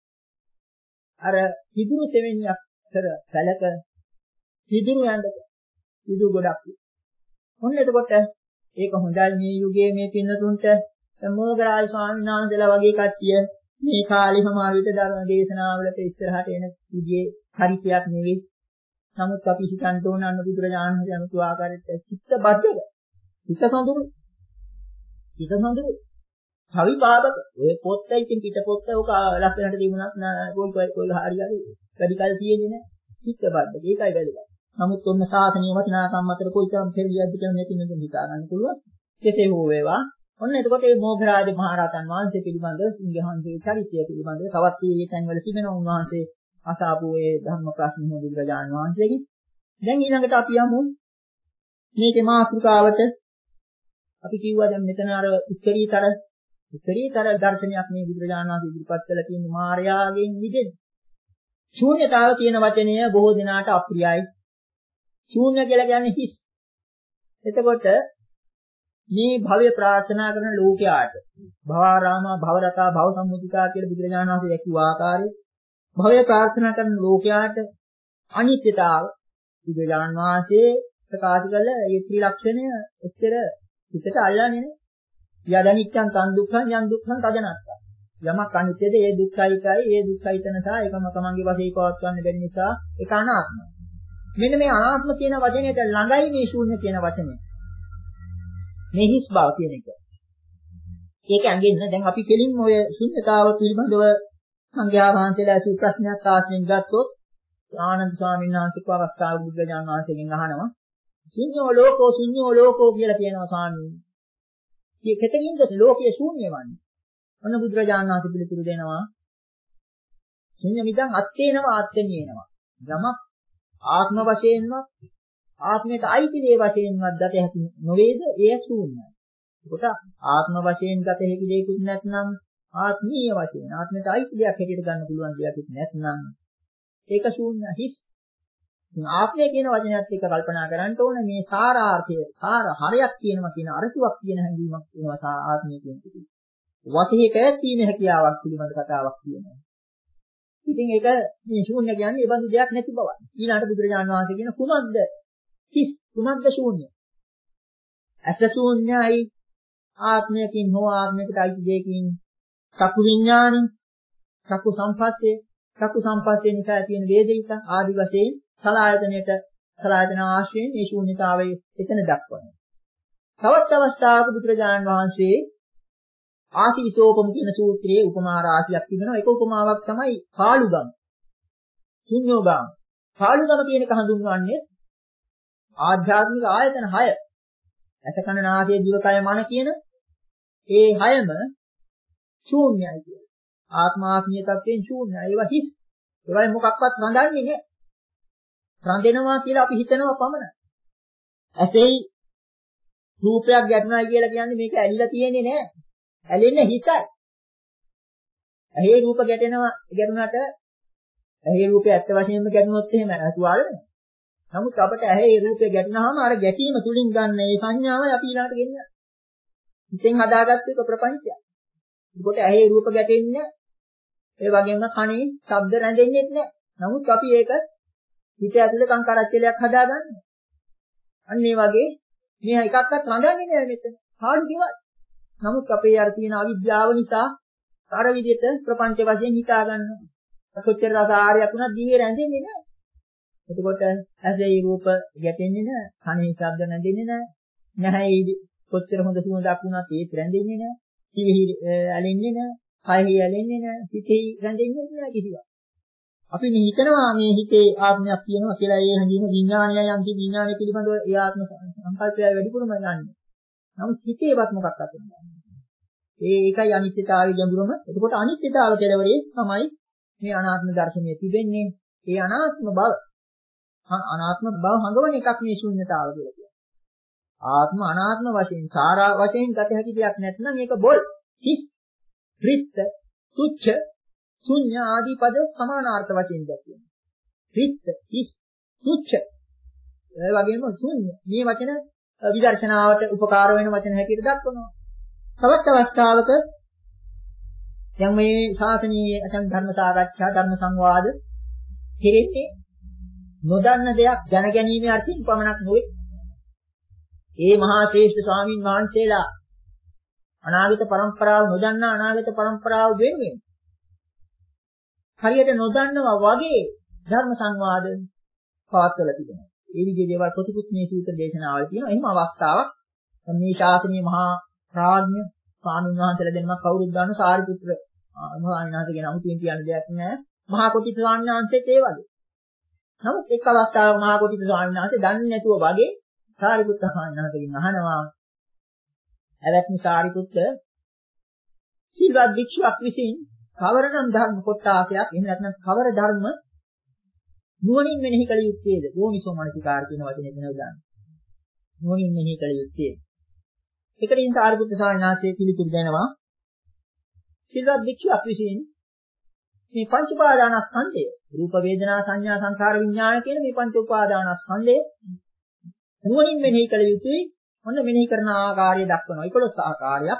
අර පිදුරු තෙවෙනියක් කර සැලක පිදුරු යන්නක පිදුරු ගොඩක්. ඔන්න එතකොට ඒක හොඳයි මේ යුගයේ මේ පින්නතුන්ට මොග්ගරාජ ස්වාමීන් වහන්සේලා වගේ කට්ටිය මේ කාලේ සමාවිත ධර්ම දේශනාවලට ඉස්සරහට එන විදිහේ චරිතයක් නෙවෙයි. නමුත් අපි හිතන්න ඕන අන්න බුදුරජාණන් වහන්සේ අනුතු ආකාරයට චිත්ත බද්ධක. චිත්ත සඳුරු. චිත්ත සඳුරු. කවි පාදක. ඔය පොත්තයි ඉතින් පිට පොත්ත ඔක ලක්ෂණට තිබුණත් කොයි කොයි හරියයි වැඩි කල් තියෙන්නේ නැහැ. චිත්ත බද්ධක. ඒකයි වැදගත්. නමුත් ඔන්න සාසනීය වටිනාකම් අතර කොයිතරම් පෙරලියක්ද කියලා මේක නෙමෙයි හිතා ගන්න පුළුවන්. කෙසේ හෝ වේවා. ඔන්න එතකොට මේ මොග්ගරාජ මහරහතන් වහන්සේ පිළිබඳ සිංහහන්සේ චරිතය පිළිබඳ තවත් මේ තැන්වල තිබෙන උන්වහන්සේ අසාපු ඒ ධර්ම ප්‍රශ්න බුදුරජාණන් වහන්සේගෙන්. දැන් ඊළඟට අපි යමු මේකේ මාතෘකාවට. අපි කිව්වා දැන් මෙතන අර උත්තරීතර උත්තරීතර දර්ශනයක් මේ බුදුරජාණන් වහන්සේ ඉදිරිපත් කළා කියන්නේ මායාවෙන් මිදෙන්න. ශූන්‍යතාව කියන වචනය බොහෝ දෙනාට අප්‍රියයි. ශූන්‍ය කියලා කියන්නේ හිස්. එතකොට මේ භවය ප්‍රාර්ථනා කරන ලෝකයාට භවරාමා භවරතා භව සම්මුතිකා කියලා බුදුරජාණන් වහන්සේ දැක්වූ ආකාරයේ භවය ප්‍රාර්ථනා කරන ලෝකයාට අනිත්‍යතාව බුදුරජාණන් වහන්සේ ප්‍රකාශ කළ ඒ ත්‍රිලක්ෂණය එච්චර හිතට අල්ලන්නේ නෑ. යදනිච්ඡන් තන් දුක්ඛං යන් දුක්ඛං තදනත්තා. යමක් අනිත්‍යද ඒ දුක්ඛයිතයි ඒ දුක්ඛයිත නිසා ඒකම තමන්ගේ වශයෙන් පවත්වන්න බැරි නිසා ඒක අනාත්මයි. මෙන්න මේ අනාත්ම කියන වචනයට ළඟයි මේ ශූන්‍ය කියන වචනය. මේ හිස් බව කියන එක. ඒක ඇඟෙන්න දැන් අපි කෙලින්ම ඔය ශූන්‍යතාව පිළිබඳව සංඝයා වහන්සේලා අසු ප්‍රශ්නයක් ආශ්‍රයෙන් ගත්තොත් ආනන්ද ස්වාමීන් වහන්සේ කව අවස්ථාව බුදුරජාණන් වහන්සේගෙන් අහනවා ශුන්‍යෝ ලෝකෝ ශුන්‍යෝ ලෝකෝ කියලා කියනවා ස්වාමීන්. මේ කෙතකින්ද ලෝකයේ ශූන්‍යවන්නේ? ඔන්න බුදුරජාණන් වහන්සේ පිළිතුරු දෙනවා ශුන්‍ය මිදං අත්තේනවා ආත්මේනවා. යමක් ආත්ම වශයෙන්වත් ආත්මයට අයිති දේ වශයෙන්වත් දත හැකි නොවේද එය ශූන්‍යයි. ඒකට ආත්ම වශයෙන් ගත හැකි දෙයක්වත් නැත්නම් ආත්මීය වශයෙන් ආත්මයට අයිති දෙයක් හැටියට ගන්න පුළුවන් දෙයක් නැත්නම් ඒක ශූන්‍ය හිස්. ආත්මය කියන වචනයත් එක්ක කල්පනා කරන්න ඕනේ මේ සාරාර්ථය සාර හරයක් කියනවා කියන අරටුවක් කියන හැඟීමක් වෙනවා ආත්මය කියන එක. වශයෙන් පැවැත්ීමේ හැකියාවක් පිළිබඳ කතාවක් කියනවා. ඉතින් ඒක මේ ශූන්‍ය කියන්නේ ඒ බඳු දෙයක් නැති බවයි. ඊළඟට බුදුරජාණන් වහන්සේ කියන කුමක්ද? කිස් කුමක්ද ශූන්‍ය? අස ශූන්‍යයි ආත්මයකින් හෝ ආත්මයකට අයිති දෙයකින් චක්කු විඥානෙ, චක්කු සම්පස්සේ, චක්කු සම්පස්සේ නිසා තියෙන වේදිත ආදි වශයෙන් සලආයතනයට සලආයතන ආශ්‍රයෙන් මේ ශූන්‍යතාවය එතන දක්වනවා. තවත් අවස්ථාවක බුදුරජාණන් වහන්සේ ආසිවිසෝපම කියන සූත්‍රයේ උපමා රාශියක් තිබෙනවා. ඒක උපමාවක් තමයි පාළුගම. ශුන්‍යෝගම. පාළුගම කියන එක හඳුන්වන්නේ ආධ්‍යාත්මික ආයතන හය. ඇස කන නාසය දිව කය මන කියන ඒ හයම ශූන්‍යයි කියලා. ආත්මාත්මීය තත්ත්වයෙන් ශූන්‍යයි. ඒවා හිස්. ඒවා මොකක්වත් රඳන්නේ නැහැ. රඳෙනවා කියලා අපි හිතනවා පමණයි. ඇසෙයි රූපයක් ගැටුණායි කියලා කියන්නේ මේක ඇලිලා තියෙන්නේ නැහැ. ඇලෙන්නේ හිතයි. ඇහි රූප ගැටෙනවා ගැටුණාට ඇහි රූපය ඇත්ත වශයෙන්ම ගැටුණොත් එහෙම අතුවාල වෙනවා. නමුත් අපිට ඇහි රූපය ගැටුණාම අර ගැටීම තුලින් ගන්න මේ සංඥාවයි අපි ඊළඟට ගෙන්නේ. හිතෙන් හදාගත්ත එක ප්‍රපංචයක්. ඒකට ඇහි රූප ගැටෙන්නේ ඒ වගේම කනේ ශබ්ද රැඳෙන්නේ නැහැ. නමුත් අපි ඒක හිත ඇතුලේ කංකරච්චලයක් හදාගන්නවා. අන්න ඒ වගේ මේ එකක්වත් රඳන්නේ නැහැ මෙතන. කාඩු කිව්වත්. නමුත් අපේ අර තියෙන අවිද්‍යාව නිසා අර විදිහට ප්‍රපංච වශයෙන් හිතා ගන්නවා. කොච්චර රසාරයක් වුණත් දිවේ රැඳෙන්නේ නැහැ. එතකොට ඇසේ රූප ගැටෙන්නේ නැහැ. කනේ ශබ්ද රැඳෙන්නේ නැහැ. නැහැයි කොච්චර හොඳ සුවඳක් වුණත් ඒත් රැඳෙන්නේ නැහැ. දිවෙහි ඇලෙන්නේ නැහැ. කයෙහි ඇලෙන්නේ නැහැ. හිතෙහි රැඳෙන්නේ නැහැ කිසිවක්. අපි මේ හිතනවා මේ හිතේ ආත්මයක් තියෙනවා කියලා ඒ හැඟීම විඥානයයි අන්ති විඥානය පිළිබඳව ඒ ආත්ම සංකල්පය වැඩිපුරම ගන්න. නමුත් හිතේවත් මොකක්ද නැහැ. ඒ ඒකයි අනිත්‍යතාවයේ ගැඹුරම. එතකොට අනිත්‍යතාව කෙරවරේ තමයි මේ අනාත්ම දර්ශනය තිබෙන්නේ. ඒ අනාත්ම බව අනාත්ම බව හඟවන එකක් මේ ශූන්‍යතාව කියලා කියන්නේ. ආත්ම අනාත්ම වශයෙන් සාරා වශයෙන් ගත හැකි දෙයක් නැත්නම් මේක බොල්, හිස්, ත්‍රිත්ත, තුච්ඡ, ශුන්‍ය ආදී පද සමානාර්ථ වශයෙන් දැක්වෙනවා. ත්‍රිත්ත, හිස්, තුච්ඡ, ඒ වගේම ශුන්‍ය මේ වචන විදර්ශනාවට උපකාර වෙන වචන හැටියට දක්වනවා. තවත් අවස්ථාවක දැන් මේ ශාසනීය අසං ධර්ම සාකච්ඡා ධර්ම සංවාද කෙරෙන්නේ නොදන්න දෙයක් දැනගැනීමේ අර්ථයෙන් පමණක් නොවේ. ඒ මහා ශ්‍රේෂ්ඨ ස්වාමීන් වහන්සේලා අනාගත પરම්පරාව නොදන්නා අනාගත પરම්පරාව වෙනුවෙන් හරියට නොදන්නවා වගේ ධර්ම සංවාද පවත්වලා තිබෙනවා. ඒ විදිහේ දේවල් ප්‍රතිපුත් මේ සූත්‍ර දේශනාවල තියෙනවා. එහෙම අවස්ථාවක් මේ ශාසනීය මහා ප්‍රාඥ ස්වාමීන් වහන්සේලා දෙන්නක් කවුරුත් දන්න සාරිපුත්‍ර මහානාථගේ නමුතින් කියන දෙයක් නෑ. මහා කොටි ස්වාමීන් වහන්සේත් ඒ වගේ. නමුත් එක් අවස්ථාවක මහා කොටි ස්වාමීන් වහන්සේ දන්නේ නැතුව වගේ සාරිපුත්‍ර මහානාථගෙන් අහනවා. එවත්නි සාරිපුත්‍ර සීලවත් භික්ෂුවක් විසින් කවරනම් ධර්ම කොටාසයක් එහෙම නැත්නම් කවර ධර්ම නුවණින් මෙනෙහි කළ යුත්තේද? යෝනිසෝ මනසිකාර කියන වචනේ දෙනවා ගන්න. නුවණින් මෙනෙහි කළ යුත්තේ. ඒකෙන් සාරිපුත්‍ර ස්වාමීන් වහන්සේ පිළිතුරු දෙනවා. සීලවත් භික්ෂුවක් විසින් මේ පංච උපාදානස්කන්ධය රූප වේදනා සංඥා සංඛාර විඥාන කියන මේ පංච උපාදානස්කන්ධය නුවණින් මෙනෙහි කළ යුතුයි. ඔන්න මෙනෙහි කරන ආකාරය දක්වනවා. එකොළොස් ආකාරයක්.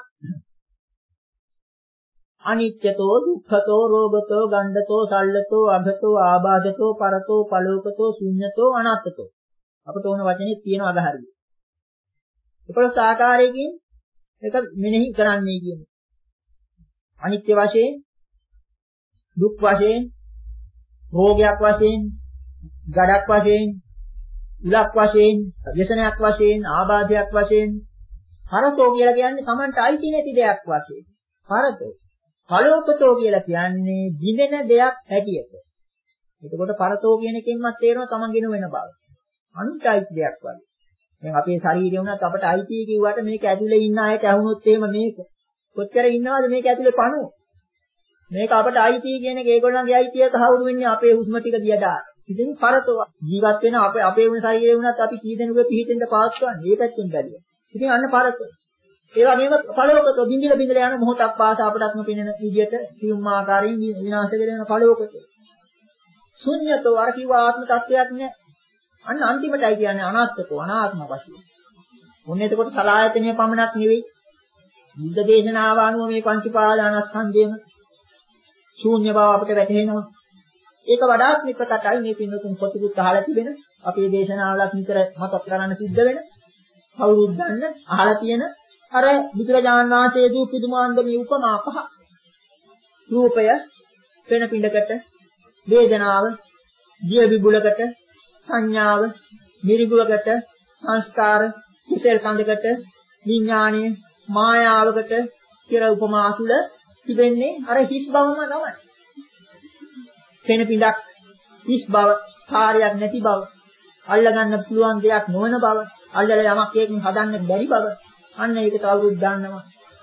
අනිත්‍යතෝ දුක්ඛතෝ රෝගතෝ ගණ්ඩතෝ සල්ලතෝ අඝතෝ ආබාධතෝ පරතෝ පලෝකතෝ ශුඤ්ඤතෝ අනාත්තතෝ. අපට ඕන වචනේ තියෙන අදහරිය. එකොළොස් ආකාරයකින් ඒක මෙනෙහි කරන්නේ කියන්නේ. අනිත්‍ය වශයෙන්, දුක් වශයෙන්, රෝගයක් වශයෙන්, ගඩක් වශයෙන්, උලක් වශයෙන්, व्यसනයක් වශයෙන්, ආබාධයක් වශයෙන්, පරතෝ කියලා කියන්නේ Tamanට අයිති නැති දෙයක් වශයෙන්. පරතෝ. පලෝකතෝ කියලා කියන්නේ දිනෙන දෙයක් හැටියට. එතකොට පරතෝ කියන එකෙන්වත් තේරෙනවා Tamanගෙන වෙන බව. අනිත් අයිති දෙයක් වගේ. දැන් අපේ ශරීරය වුණත් අපට අයිති කිව්වට මේක ඇතුලේ ඉන්න අයට ඇහුනොත් එහෙම මේක කොච්චර ඉන්නවද මේක ඇතුලේ පණුව. මේක අපට අයිති කියන එක ඒගොල්ලන්ගේ අයිතිය කහවුරු වෙන්නේ අපේ හුස්ම ටික දියදා. ඉතින් පරතෝ ජීවත් වෙන අපේ අපේ වුණ ශරීරය වුණත් අපි කී දෙනෙකුගේ පිහිටෙන්ද පාස්කන්නේ. මේ පැත්තෙන් බැලුවා. ඉතින් අන්න පරතෝ. ඒ වගේම පළෝකතෝ බින්දිල බින්දිල යන මොහොතක් පාස අපටත්ම පෙනෙන විදියට සියුම් ආකාරයෙන් විනාශ වෙන පළෝකතෝ. ශුන්‍යතෝ අර කිව්ව ආත්ම තත්වයක් නෑ. අන්න අන්තිමටයි කියන්නේ අනාත්මකෝ අනාත්ම වශයෙන්. මොන්නේ එතකොට සලආයතනීය පමණක් නෙවෙයි. බුද්ධ දේශනාව අනුව මේ පංච පාදානස්කන්ධයම ශූන්‍ය බව අපිට වැටහෙනවා. ඒක වඩාත් ප්‍රකටයි මේ පින්නතුන් පොතකුත් අහලා තිබෙන අපේ දේශනාවලත් නිතර මතක් කරගන්න සිද්ධ වෙන කවුරුත් දන්න අහලා තියෙන අර බුදුරජාණන් වහන්සේ දූ පුදුමාන්දමේ උපමා පහ රූපය වෙන පිඬකට වේදනාව දිය විබුලකට සංඥාව මිරිගුවකට සංස්කාර කුසල කඳකට විඥාණය මායාවකට කියලා උපමා තුල තිබෙන්නේ අර හිස් බවම තමයි. වෙන පිඬක් හිස් බව, කාර්යයක් නැති බව, අල්ලගන්න පුළුවන් දෙයක් නොවන බව, අල්ලලා යමක් එකකින් හදන්න බැරි බව. අන්න ඒක තවුරුත් දන්නවා.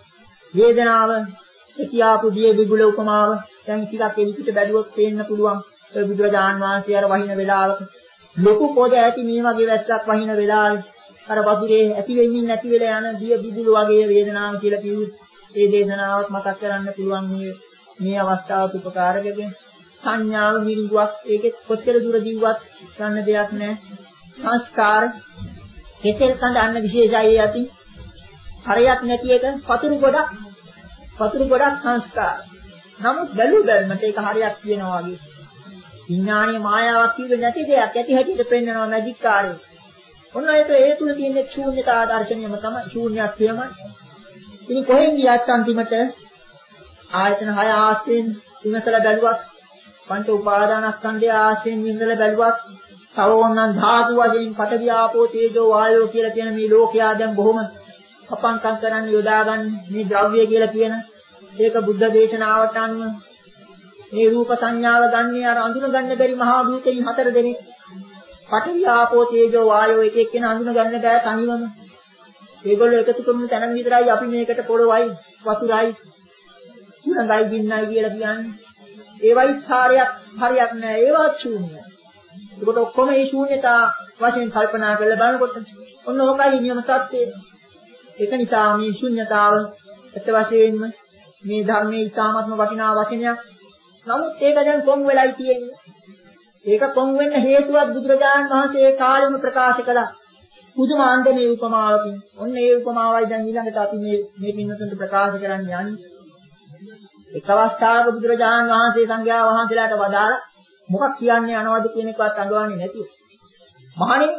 වේදනාව එතියාපු දිය විබුල උපමාව දැන් ටිකක් එලිපිට බැලුවොත් පේන්න පුළුවන්. ඒ බුදුරජාන් වහන්සේ අර වහින වෙලාවක ලොකු පොද ඇති මේ වගේ වැස්සක් වහින වෙලාවේ අර වතුරේ ඇති වෙමින් නැති වෙලා යන දිය විබුල වගේ වේදනාව කියලා කිව්වොත් ඒ දේශනාවත් මතක් කරන්න පුළුවන් මේ මේ අවස්ථාවට උපකාරකගෙන සංඥාව මිරිඟුවක් ඒකෙත් කොච්චර දුර දිව්වත් ගන්න දෙයක් නැහැ. සංස්කාර කෙසෙල් කඳ අන්න විශේෂයි යති හරියක් නැති එක පතුරු ගොඩක් පතුරු ගොඩක් සංස්කාර. නමුත් බැලු බැලමට ඒක හරියක් කියනවා වගේ. විඥානීය මායාවක් කිව්වේ නැති දෙයක් ඇති හැටියට පෙන්වනවා මැජික් කාර්යය. ඔන්න ඒක ඒ තුල තියෙන ශූන්‍යතා දර්ශනයම තමයි ශූන්‍යත්වයමයි. ඉතින් කොහෙන් ගියත් අන්තිමට ආයතන හය ආශ්‍රයෙන් විමසලා බැලුවත් පංච උපාදානස්කන්ධය ආශ්‍රයෙන් විමසලා බැලුවත් සවෝන්නන් ධාතු වශයෙන් පඨවි ආපෝ තේජෝ වායෝ කියලා කියන මේ ලෝකයා දැන් බොහොම කපංකම් කරන්න යොදාගන්න මේ ද්‍රව්‍ය කියලා කියන ඒක බුද්ධ දේශනාවට අනුව මේ රූප සංඥාව ගන්නේ අර අඳුන ගන්න බැරි මහා භූතයන් හතර දෙනෙක් පඨවි ආපෝ තේජෝ වායෝ එක එක්කෙනා අඳුන ගන්න බෑ තනිවම. ඒගොල්ලෝ එකතු කරන තැන විතරයි අපි මේකට පොළොවයි වතුරයි සුරංගයි බින්නයි කියලා කියන්නේ. ඒවයි කාර්යයක් හරියක් නෑ ඒවා ශූන්‍යයි. ඒකට ඔක්කොම මේ ශූන්‍යතා වශයෙන් කල්පනා කරලා බලනකොට ඔන්න ඕකයි නියම සත්‍යය. ඒක නිසා මේ ශූන්‍යතාව ඇත්ත වශයෙන්ම මේ ධර්මයේ ඉතාමත්ම වටිනා වචනයක්. නමුත් ඒක දැන් කොන් වෙලයි තියෙන්නේ. ඒක කොන් වෙන්න හේතුවක් බුදුරජාණන් වහන්සේ ඒ කාලෙම ප්‍රකාශ කළා. පුදුමාන්දමේ උපමාවකින්. ඔන්න ඒ උපමාවයි දැන් ඊළඟට අපි මේ මේ පින්නතුන්ට ප්‍රකාශ කරන්න යන්නේ. එක් අවස්ථාවක බුදුරජාණන් වහන්සේ සංඝයා වහන්සේලාට වදාළ මොකක් කියන්නේ අනවද කියන එකවත් අඟවන්නේ නැතුව. මහණෙනි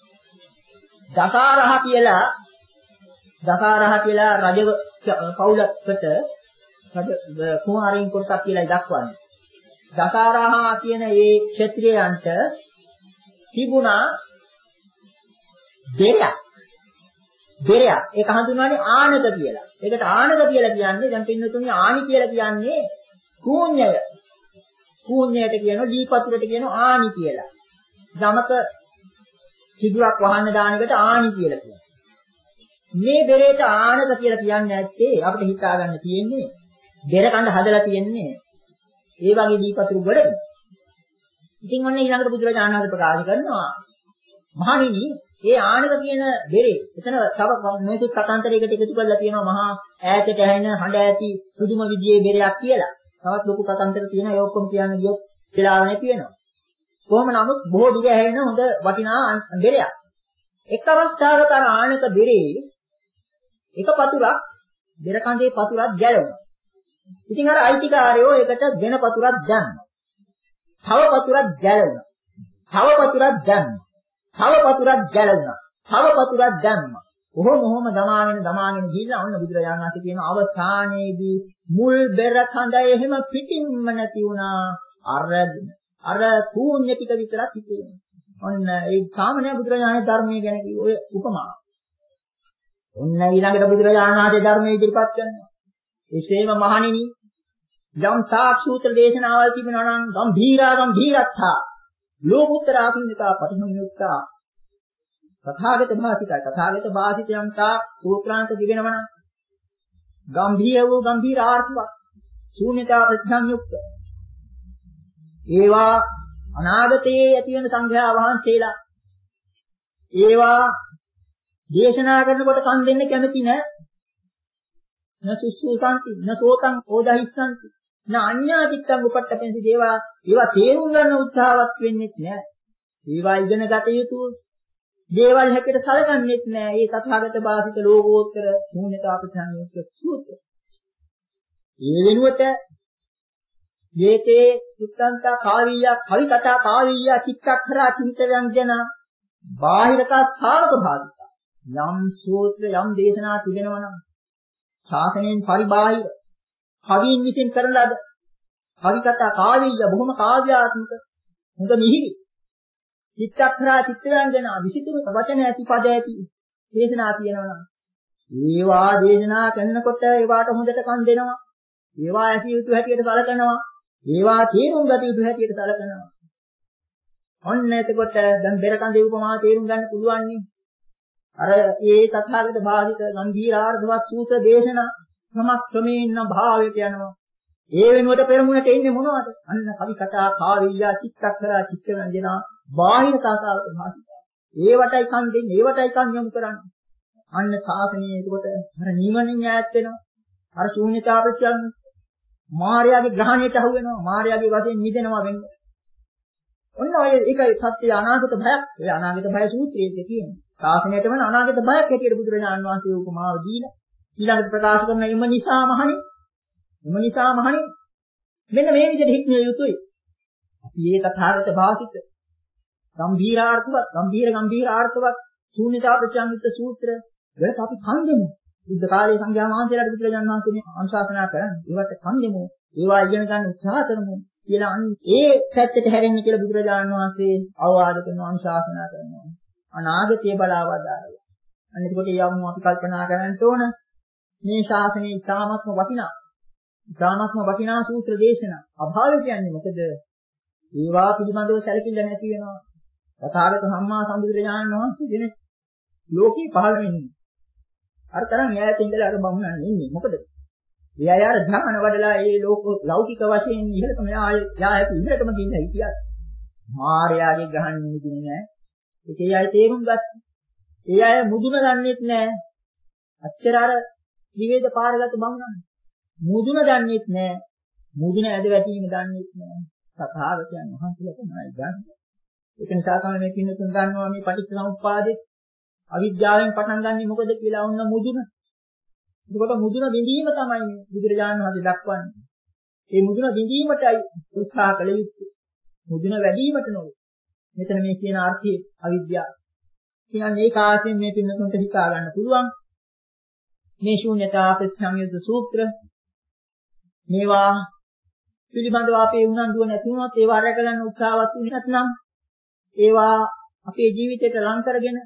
දසාරහ කියලා දසාරහ කියලා රජ පවුලකට රජ කුමාරයන් කොටසක් කියලා දක්වන්නේ. දසාරහ කියන ඒ ක්ෂත්‍රියයන්ට තිබුණා දෙරයක්. දෙරයක්. ඒක හඳුන්වන්නේ ආනක කියලා. ඒකට ආනක කියලා කියන්නේ දැන් පින්නතුනි ආනි කියලා කියන්නේ ශූන්‍යය. ශූන්‍යයට කියනවා දීපතුරට කියනවා ආනි කියලා. යමක සිදුවක් වහන්න දාන එකට ආනි කියලා කියනවා. මේ දෙරේට ආනක කියලා කියන්නේ නැත්තේ අපිට හිතා ගන්න තියෙන්නේ දෙර කඳ හදලා තියෙන්නේ ඒ වගේ දීපතුරු ගොඩක. ඉතින් ඔන්න ඊළඟට බුදුරජාණන් වහන්සේ ප්‍රකාශ කරනවා මහණෙනි ඒ ආනක කියන දෙරේ එතන තව මේකත් කතාන්තරයකට එකතු කරලා තියෙනවා මහා ඈතට ඇහෙන හඬ ඇති පුදුම විදියේ දෙරයක් කියලා. තවත් ලොකු කතාන්තර තියෙනවා ඒ ඔක්කොම කියන්න ගියොත් වෙලාව නැති වෙනවා. කොහොම නමුත් බොහෝ දුර ඇහෙන හොඳ වටිනා දෙරයක්. එක් අවස්ථාවක අර ආනක දෙරේ එක පතුරක් දෙර කඳේ පතුරක් ගැලවුණා. ඉතින් අර අයිතිකාරයෝ ඒකට වෙන පතුරක් දැම්මා. තව පතුරක් ගැලවුණා. තව පතුරක් දැම්මා. තව පතුරක් ගැලවුණා. තව පතුරක් දැම්මා. කොහොම කොහොම දමාගෙන දමාගෙන ගිහිල්ලා ඔන්න බුදුරජාණන් වහන්සේ කියන අවසානයේදී මුල් බෙර කඳ එහෙම පිටින්ම නැති වුණා. අර අර ශූන්‍ය ටික විතරක් හිතේ. ඔන්න ඒ සාමාන්‍ය බුදුරජාණන් ධර්මයේ ගැන කිව්ව ඔය උපමාව. ඔන්න ඊළඟට බුදුරජාණන් වහන්සේ ධර්මයේ ඉදිරිපත් කරනවා. එසේම මහණෙනි යම් සාක්ෂූත්‍ර දේශනාවල් තිබෙනවා නම් ගම්භීරා ගම්භීරත්තා ලෝකුත්තර ආත්මිකා පටිච්චසමුප්පාදා තථාගත භාසිතයි තථාගත භාසිතයන්තා සූත්‍රාන්ත දිවෙනවා නම් ගම්භීර වූ ගම්භීර ආර්ථවත් ශූන්‍යතා ප්‍රතිසංයුක්ත ඒවා අනාගතයේ ඇති වෙන සංඝයා වහන්සේලා ඒවා දේශනා කරනකොට කන් දෙන්න කැමති නැහැ. නසුසුසාන්ති නසෝතං ඕදහිස්සන්ති න අඤ්ඤාතිත්තං උපට්ඨපෙන්ති දේවා ඒවා තේරුම් ගන්න උත්සාහවත් වෙන්නේ නැහැ. ඒවා ඉගෙන ගත යුතු දේවල් හැටියට සැලකන්නේත් නැහැ. ඒ තථාගත භාසිත ලෝකෝත්තර ශූන්‍යතා ප්‍රතිසංයුක්ත සූත්‍ර. ඒ වෙනුවට යේතේ චිත්තන්තා කාවීය කවි කතා කාවීය චිත්තක්ඛරා චින්ත ව්‍යංජන බාහිරකා සාරක භාවිත යම් සූත්‍ර යම් දේශනා තිබෙනවා නම් ශාසනයෙන් පරිබාහිර කවීන් විසින් කරන ලද කවි කතා කාවීය බොහොම කාව්‍යාත්මක හොඳ මිහිරි චිත්තක්ඛරා චිත්ත ව්‍යංජන විසිතුරු වචන ඇති පද ඇති දේශනා තියෙනවා නම් ඒවා දේශනා කරනකොට ඒවාට හොඳට කන් දෙනවා ඒවා ඇසිය යුතු හැටියට සලකනවා ඒවා තේරුම් ගත යුතු හැටියට සලකනවා ඔන්න එතකොට දැන් බෙරකඳේ උපමා තේරුම් ගන්න පුළුවන් නේ අර ඒ තථාගත භාවිත ගම්භීරාර්ධවත් සූත්‍ර දේශනා ක්‍රමක්‍රමයෙන් භාවයට යනවා ඒ වෙනුවට පෙරමුණට එන්නේ මොනවද අන්න කවි කතා කාව්‍ය චිත්තක්ඛරා චිත්තවංජන බාහිර කාසාවක භාවිත ඒවටයි කන් දෙන්නේ ඒවටයි කන් යොමු කරන්නේ අන්න ශාසනය එතකොට අර නිවනින් ඈත් වෙනවා අර ශූන්‍යතා ප්‍රත්‍යයන් මායාවේ ග්‍රහණයට අහු වෙනවා මායාවේ වශයෙන් මිදෙනවා වෙන්නේ ඔන්න ඔය ඒකයි සත්‍ය අනාගත භයක් ඔය අනාගත භය සූත්‍රයේ තියෙන්නේ ශාසනයටම අනාගත භයක් හැටියට බුදුරජාණන් වහන්සේ උපමාව දීලා ඊළඟට ප්‍රකාශ කරන එම නිසා මහණි එම නිසා මහණි මෙන්න මේ විදිහට හික්මිය යුතුයි අපි මේ තථාගත භාසිත ගම්භීරාර්ථවත් ගම්භීර ගම්භීරාර්ථවත් ශූන්‍යතා ප්‍රත්‍යංගිත සූත්‍ර වලට අපි කන් දෙමු බුද්ධ කාලයේ සංඝයා වහන්සේලාට බුදුරජාණන් වහන්සේ මේ අනුශාසනා කරන්නේ ඒවට කන් දෙමු ඒවා ඉගෙන ගන්න උත්සාහ කරමු කියලා ඒ පැත්තට හැරෙන්න කියලා බුදුරජාණන් වහන්සේ අවවාද කරනවා අනුශාසනා කරනවා අනාගතය බලාවදාරලා අන්න එතකොට යමු අපි කල්පනා කරන්න ඕන මේ ශාසනයේ ඉතාමත්ම වටිනා ඉතාමත්ම වටිනා සූත්‍ර දේශනා අභාවය කියන්නේ මොකද ඒවා පිළිබඳව සැලකිල්ල නැති වෙනවා තථාගත සම්මා සම්බුදුරජාණන් වහන්සේ දෙන ලෝකේ පහළ වෙන්නේ අර තරම් ඈත ඉඳලා අර බමුණන් ඉන්නේ මොකද ඒ අය අර ධර්මන වඩලා ඒ ලෝක ලෞකික වශයෙන් ඉහළටම යා ඇති ඉහළටම ගිහින් හිටියා මායාවේ ගහන්නේ නෙදිනේ නෑ ඒකේ අය තේරුම් ගත්තා ඒ අය මුදුන දන්නේත් නෑ අච්චර අර විවේද පාරගත බමුණන් මුදුන දන්නේත් නෑ මුදුන ඇද වැටීම දන්නේත් නෑ තථාගතයන් වහන්සේලා තමයි දන්නේ ඒක නිසා තමයි මේ කිනුතුන් ගන්නවා මේ පටිච්චසමුප්පාදේ අවිද්‍යාවෙන් පටන් ගන්නෙ මොකද කියලා වුණ මුදුන. ඒකට මුදුන බිඳීම තමයි බුදුරජාණන් වහන්සේ දක්වන්නේ. මේ මුදුන බිඳීමටයි උත්සාහ කළ යුත්තේ. මුදුන වැඩිවීමට නෙවෙයි. මෙතන මේ කියන අර්ථයේ අවිද්‍යාව. කියන්නේ ඒක ආශ්‍රයෙන් මේ පින්නතුන්ට හිතා ගන්න පුළුවන්. මේ ශූන්‍යතා ප්‍රතිසංයුත් සූත්‍ර මේවා පිළිබඳව අපේ උනන්දුව නැති වුණොත් ඒවා රැක ගන්න උත්සාහවත් වෙන්නේ නැත්නම් ඒවා අපේ ජීවිතයට ලං කරගෙන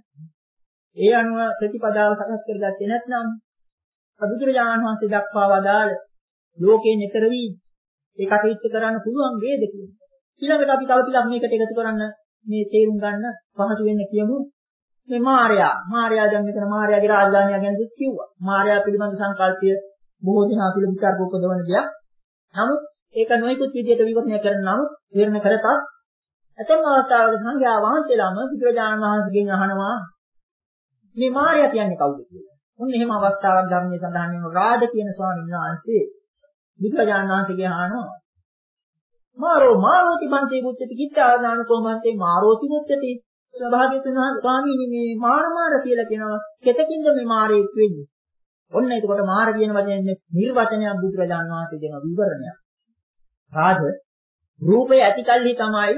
ඒ අනුව ප්‍රතිපදාව සකස් කරගත්තේ නැත්නම් බුදුරජාණන් වහන්සේ දක්වා වදාළ ලෝකේ නිතර වී ඒ කටයුත්ත කරන්න පුළුවන් වේද කියලා. ඊළඟට අපි තව ටිකක් මේකට එකතු කරන්න මේ තේරුම් ගන්න පහසු වෙන්න කියමු. මේ මායя මායя දැන් මෙතන මායяගේ රාජධානිය ගැන දුක් කිව්වා. මායя පිළිබඳ සංකල්පය බොහෝ දෙනා තුළ විචාර උපදවන දෙයක්. නමුත් ඒක නොයෙකුත් විදිහට විවරණය කරන නමුත් විවරණ කරතත් ඇතැම් අවස්ථාවක සංඝයා වහන්සේලාම බුදුරජාණන් වහන්සේගෙන් අහනවා මේ මායя කියන්නේ කවුද කියලා. මොන්න එහෙම අවස්ථාවක් ධර්මයේ සඳහන් වෙන රාජ කියන ස්වාමීන් වහන්සේ බුදුරජාණන් වහන්සේගෙන් අහනවා මාරෝ මාරෝති බන්තේ මුත්තේ කිච්ඡාදාන කොමන්තේ මාරෝති මුත්තේ ස්වභාවයෙන් ස්වාමීනි මේ මාර මාර කියලා කියනවා කෙතකින්ද මේ මාරේ වෙන්නේ. ඔන්න එතකොට මාර කියන වචනේ නිර්වචනයක් බුදුරජාණන් වහන්සේ දෙන විවරණයක්. රාජ රූපේ ඇතිකල්හි තමයි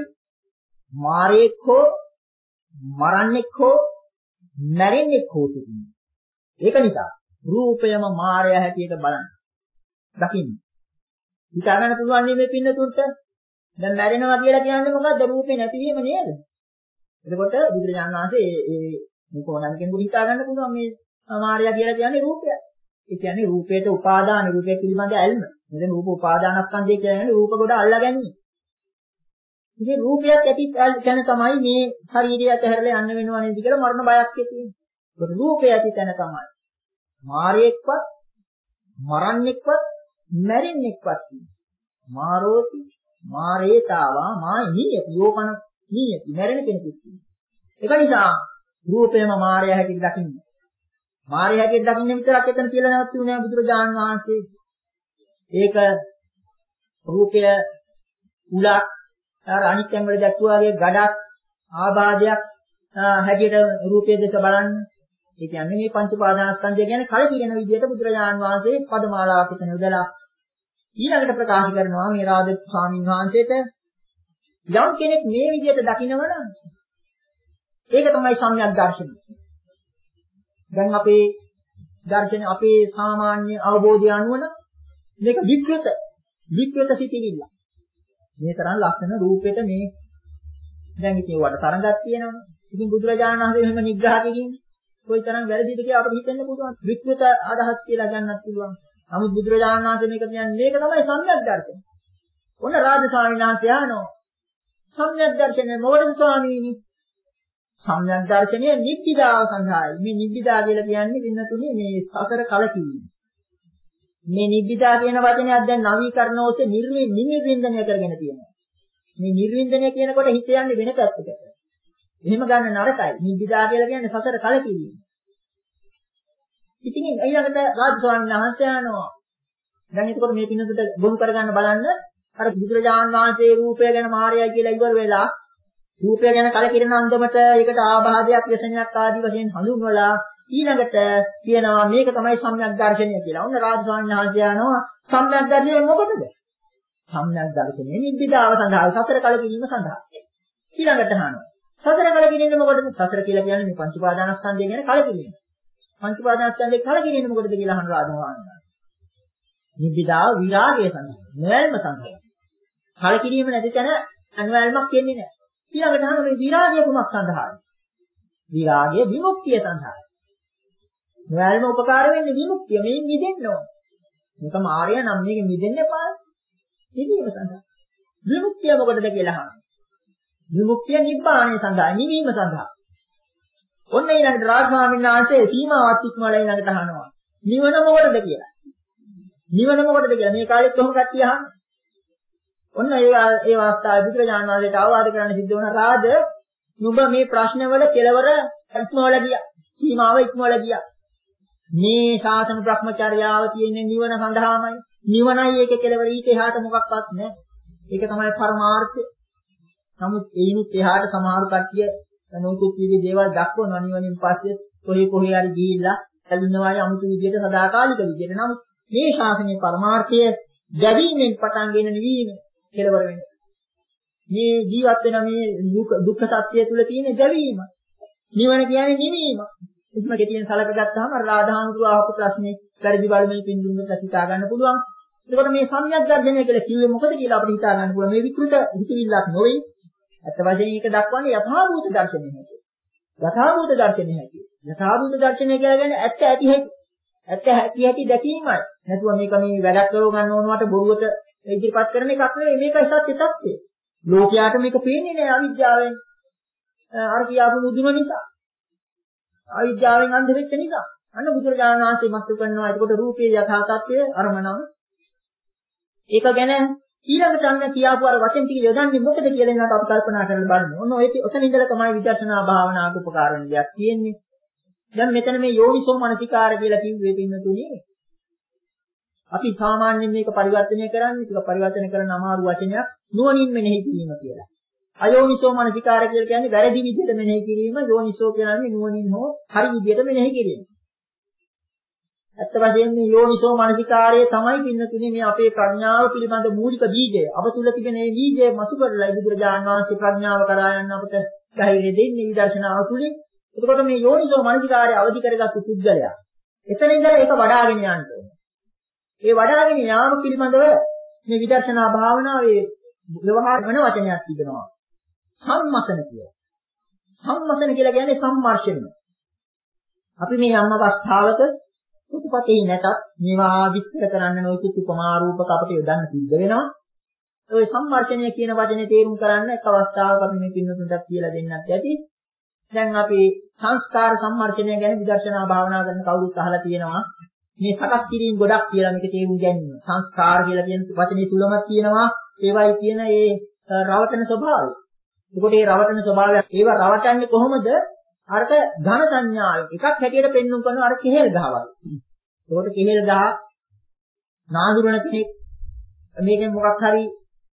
මාරෙක් හෝ මරන්නෙක් හෝ මැරෙන්නෙක් හෝ සිටින්නේ. ඒක නිසා රූපයම මායя හැටියට බලන්න. දකින්න. හිතා ගන්න පුළුවන් මේ පින්නතුන්ට දැන් මැරෙනවා කියලා කියන්නේ මොකද්ද? රූපේ නැතිවීම නේද? එතකොට බුදුරජාණන් වහන්සේ ඒ මේ කොහොමද කෙනෙකුට හිතා ගන්න පුළුවන් මේ මායя කියලා කියන්නේ රූපය. ඒ කියන්නේ රූපයට උපාදාන රූපය පිළිබඳ ඇල්ම. මෙතන රූප උපාදානස්කන්ධය කියන්නේ රූප කොට අල්ලා ගැනීම. ඉතින් රූපයක් ඇති තැන තමයි මේ ශරීරය ඇතහැරලා යන්න වෙනව නේද කියලා මරණ බයක් තියෙන්නේ. ඒක රූපය ඇති තැන තමයි. මාරයෙක්වත් මරන්නෙක්වත් මැරෙන්නෙක්වත් මාරෝති මාරේතාවා මායිනියති යෝපන නියති මැරෙන කෙනෙකුත් තියෙනවා. ඒක නිසා රූපයම මාරය හැටියට දකින්න. මාරය හැටියට දකින්න විතරක් එතන කියලා නැවතුනේ නෑ බුදුරජාණන් වහන්සේ. ඒක රූපය උලක් අර අනිත්‍යං වල දැක්වුවා වගේ ගඩක් ආබාධයක් හැටියට රූපයේ දෙස බලන්න. ඒ කියන්නේ මේ පංච පාදානස්කන්ධය ගැන කලකිරෙන විදිහට බුදුරජාණන් වහන්සේ පදමාලාවක් එතන යොදලා ඊළඟට ප්‍රකාශ කරනවා මේ රාජ ස්වාමීන් වහන්සේට යම් කෙනෙක් මේ විදිහට දකිනවනම් ඒක තමයි සම්‍යක් දර්ශනය. දැන් අපේ දර්ශන අපේ සාමාන්‍ය අවබෝධය අනුව නම් මේක විකෘත විකෘත සිතිවිල්ල. මේ තරම් ලක්ෂණ රූපෙට මේ දැන් ඉතින් වට තරඟක් තියෙනවනේ. ඉතින් බුදුරජාණන් වහන්සේ එහෙම නිග්‍රහ කිරීම කොයි තරම් වැරදිද කියලා අපිට හිතෙන්න පුළුවන්. විකෘත අදහස් කියලා ගන්නත් පුළුවන්. නමුත් බුදුරජාණන් වහන්සේ මේක කියන්නේ මේක තමයි සම්‍යක් දර්ශනය. ඔන්න රාජ ස්වාමීන් වහන්සේ ආනෝ සම්‍යක් දර්ශනය මොකටද ස්වාමීනි? සම්‍යක් දර්ශනය නිබ්බිදාව සඳහායි. මේ නිබ්බිදා කියලා කියන්නේ වින්නතුනේ මේ සතර කලකීම. මේ නිබ්බිදා කියන වචනයක් දැන් නවීකරණ ඔස්සේ නිර්වින්දනය කරගෙන තියෙනවා. මේ නිර්වින්දනය කියනකොට හිත යන්නේ වෙන පැත්තකට. එහෙම ගන්න නරකයි. නිබ්බිදා කියලා කියන්නේ සතර කලකීම. ඉතින් ඊළඟට රාජ ස්වාමීන් වහන්සේ ආනවා. දැන් එතකොට මේ පින්නතුට බොරු කරගන්න බලන්න අර බුදුරජාණන් වහන්සේ රූපය ගැන මායයි කියලා ඉවර වෙලා රූපය ගැන කලකිරෙන අන්දමට ඒකට ආභාදයක් ව්‍යසනයක් ආදී වශයෙන් හඳුන්වලා ඊළඟට කියනවා මේක තමයි සම්‍යක් දර්ශනය කියලා. ඔන්න රාජ ස්වාමීන් වහන්සේ ආනවා සම්‍යක් දර්ශනය මොකටද? සම්‍යක් දර්ශනය නිබ්බිදාව සඳහා සතර කලකිරීම සඳහා. ඊළඟට අහනවා සතර කලකිරීම මොකටද? සතර කියලා කියන්නේ මේ පංච උපාදානස්කන්ධය ගැන කලකිරීම. පංච උපාදානස්කන්ධේ කලකිරීම මොකටද කියලා අහන රාජ ස්වාමීන් වහන්සේ. නිබ්බිදාව විරාගය සඳහා, නොයල්ම සඳහා. කලකිරීම නැති තැන අනුවැල්මක් කියන්නේ නැහැ. ඊළඟට අහන මේ විරාගය කුමක් සඳහාද? විරාගය විමුක්තිය සඳහායි. නොයල්ම උපකාර වෙන්නේ විමුක්තිය. මේ මිදෙන්න ඕන. මේක මායя නම් මේක මිදෙන්න එපා. නිවීම සඳහා. විමුක්තිය මොකටද කියලා අහනවා. විමුක්තිය නිබ්බාණය සඳහා, නිවීම සඳහා. ඔන්න ඊළඟට රාජස්වාමීන් වහන්සේ සීමාවත් ඉක්මවලා ඊළඟට අහනවා. නිවන මොකටද කියලා. නිවන මොකටද කියලා මේ කාලෙත් කොහොම කට්ටිය අහන්නේ. ඔන්න ඒ ඒ අවස්ථාවේ බුදුරජාණන් වහන්සේට අවවාද කරන්න සිද්ධ වුණා රාජ නුඹ මේ ප්‍රශ්නවල කෙලවර ඉක්මවලා ගියා. සීමාව ඉක්මවලා ගියා. මේ ශාසන බ්‍රහ්මචර්යාව තියෙන්නේ නිවන සඳහාමයි. නිවනයි ඒකේ කෙලවර ඊට එහාට මොකක්වත් නැහැ. ඒක තමයි පරමාර්ථය. නමුත් ඒනුත් එහාට සමහර කට්ටිය නොයෙකුත් විදිහේ දේවල් දක්වනවා නිවනින් පස්සේ කොහේ කොහේ හරි ගිහිල්ලා ඇලිනවායි අමුතු විදිහට සදාකාලික විදිහට. නමුත් මේ ශාසනයේ පරමාර්ථය දැවීමෙන් පටන් ගෙන නිවීම කෙලවර වෙන්නේ. මේ ජීවත් වෙන මේ දුක්ඛ සත්‍යය තුල තියෙන දැවීම. නිවන කියන්නේ නිවීම. ඉස්මකේ තියෙන සලක ගත්තාම රාධානුතුරු ආපු ප්‍රශ්නේ පරිදි බල මේ පින්දුන්න ප්‍රතිචාර ගන්න පුළුවන්. ඒකට මේ සම්‍යක් දර්ශනය කියලා කිව්වේ මොකද කියලා අපිට හිතා ගන්න පුළුවන්. මේ විකෘත හිතවිල්ලක් නෙවෙයි. අත් වශයෙන් ඒක දක්වන්නේ යථාභූත දර්ශනය හැටියට. යථාභූත දර්ශනය හැටියට. යථාභූත දර්ශනය කියලා කියන්නේ ඇත්ත ඇති හැටි. ඇත්ත ඇති හැටි දැකීමයි. නැතුව මේක මේ වැඩක් කරව ගන්න ඕනවට බොරුවට ඉදිරිපත් කරන එකක් නෙවෙයි. මේකයි සත්‍ය සත්‍යය. ලෝකයාට මේක පේන්නේ නැහැ අවිද්‍යාවෙන්. අර කියාපු මුදුන නිසා. අවිද්‍යාවෙන් අන්ධ වෙච්ච නිසා. අන්න බුදුරජාණන් වහන්සේ මතක් කරනවා එතකොට රූපේ යථා තත්ත්වය අරමනම. ඒක ගැන ඊළඟට අන්න කියාපු අර වචන ටික යොදන්නේ මොකද කියලා එනකට අපි කල්පනා කරලා බලමු. ඔන්න ඔය ඔතන ඉඳලා තමයි විදර්ශනා භාවනාවට උපකාර වෙන දෙයක් තියෙන්නේ. දැන් මෙතන මේ යෝනිසෝ මනසිකාර කියලා කිව්වේ පින්නතුනේ. අපි සාමාන්‍යයෙන් මේක පරිවර්තනය කරන්නේ ටික පරිවර්තනය කරන අමාරු වචනයක් නුවණින් මෙනෙහි කිරීම කියලා. අයෝනිසෝ මනසිකාර කියලා කියන්නේ වැරදි විදිහට මෙනෙහි කිරීම. යෝනිසෝ කියන්නේ නුවණින් හෝ හරි විදිහට මෙනෙහි කිරීම. ඇත්ත වශයෙන්ම මේ යෝනිසෝ මනසිකාරයේ තමයි පින්නතුනේ මේ අපේ ප්‍රඥාව පිළිබඳ මූලික බීජය. අවතුල තිබෙන මේ බීජය මතු කරලා බුදුරජාණන් වහන්සේ ප්‍රඥාව කරා යන්න අපට ධෛර්යය දෙන්නේ විදර්ශනාව තුළින්. එතකොට මේ යෝනිසෝ මනසිකාරය අවදි කරගත්තු පුද්ගලයා එතන ඉඳලා ඒක වඩ아가ගෙන යන්න ඕනේ. ඒ වඩ아가ගෙන යාම පිළිබඳව මේ විදර්ශනා භාවනාවේ ව්‍යවහාර වෙන වචනයක් තිබෙනවා. සම්මසන කියලා. සම්මසන කියලා කියන්නේ සම්මර්ෂණය. අපි මේ යම් අවස්ථාවක උපපතේ නැතත් මේවා විස්තර කරන්න නොයෙකුත් උපමා රූපක අපිට යොදන්න සිද්ධ වෙනවා. ඔය සම්මර්ෂණය කියන වචනේ තේරුම් කරන්න එක් අවස්ථාවක අපි මේ පින්නතුන්ට කියලා දෙන්නත් ඇති. දැන් අපි සංස්කාර සම්මර්ෂණය ගැන විදර්ශනා භාවනා කරන කවුරුත් අහලා තියෙනවා. මේ සකස් කිරීම ගොඩක් කියලා මේක තේරුම් ගැනීම. සංස්කාර කියලා කියන වචනේ තුලම තියෙනවා ඒවයි කියන ඒ රවටන ස්වභාවය. ඒකට ඒ රවටන ස්වභාවය ඒවා රවටන්නේ කොහොමද? අරක ඝන සංඥාව එකක් හැටියට පෙන්වුම් කරන අර කෙහෙල් ගහවල්. ඒකට කෙහෙල් ගහ නාඳුරන කෙනෙක් මේකෙන් මොකක් හරි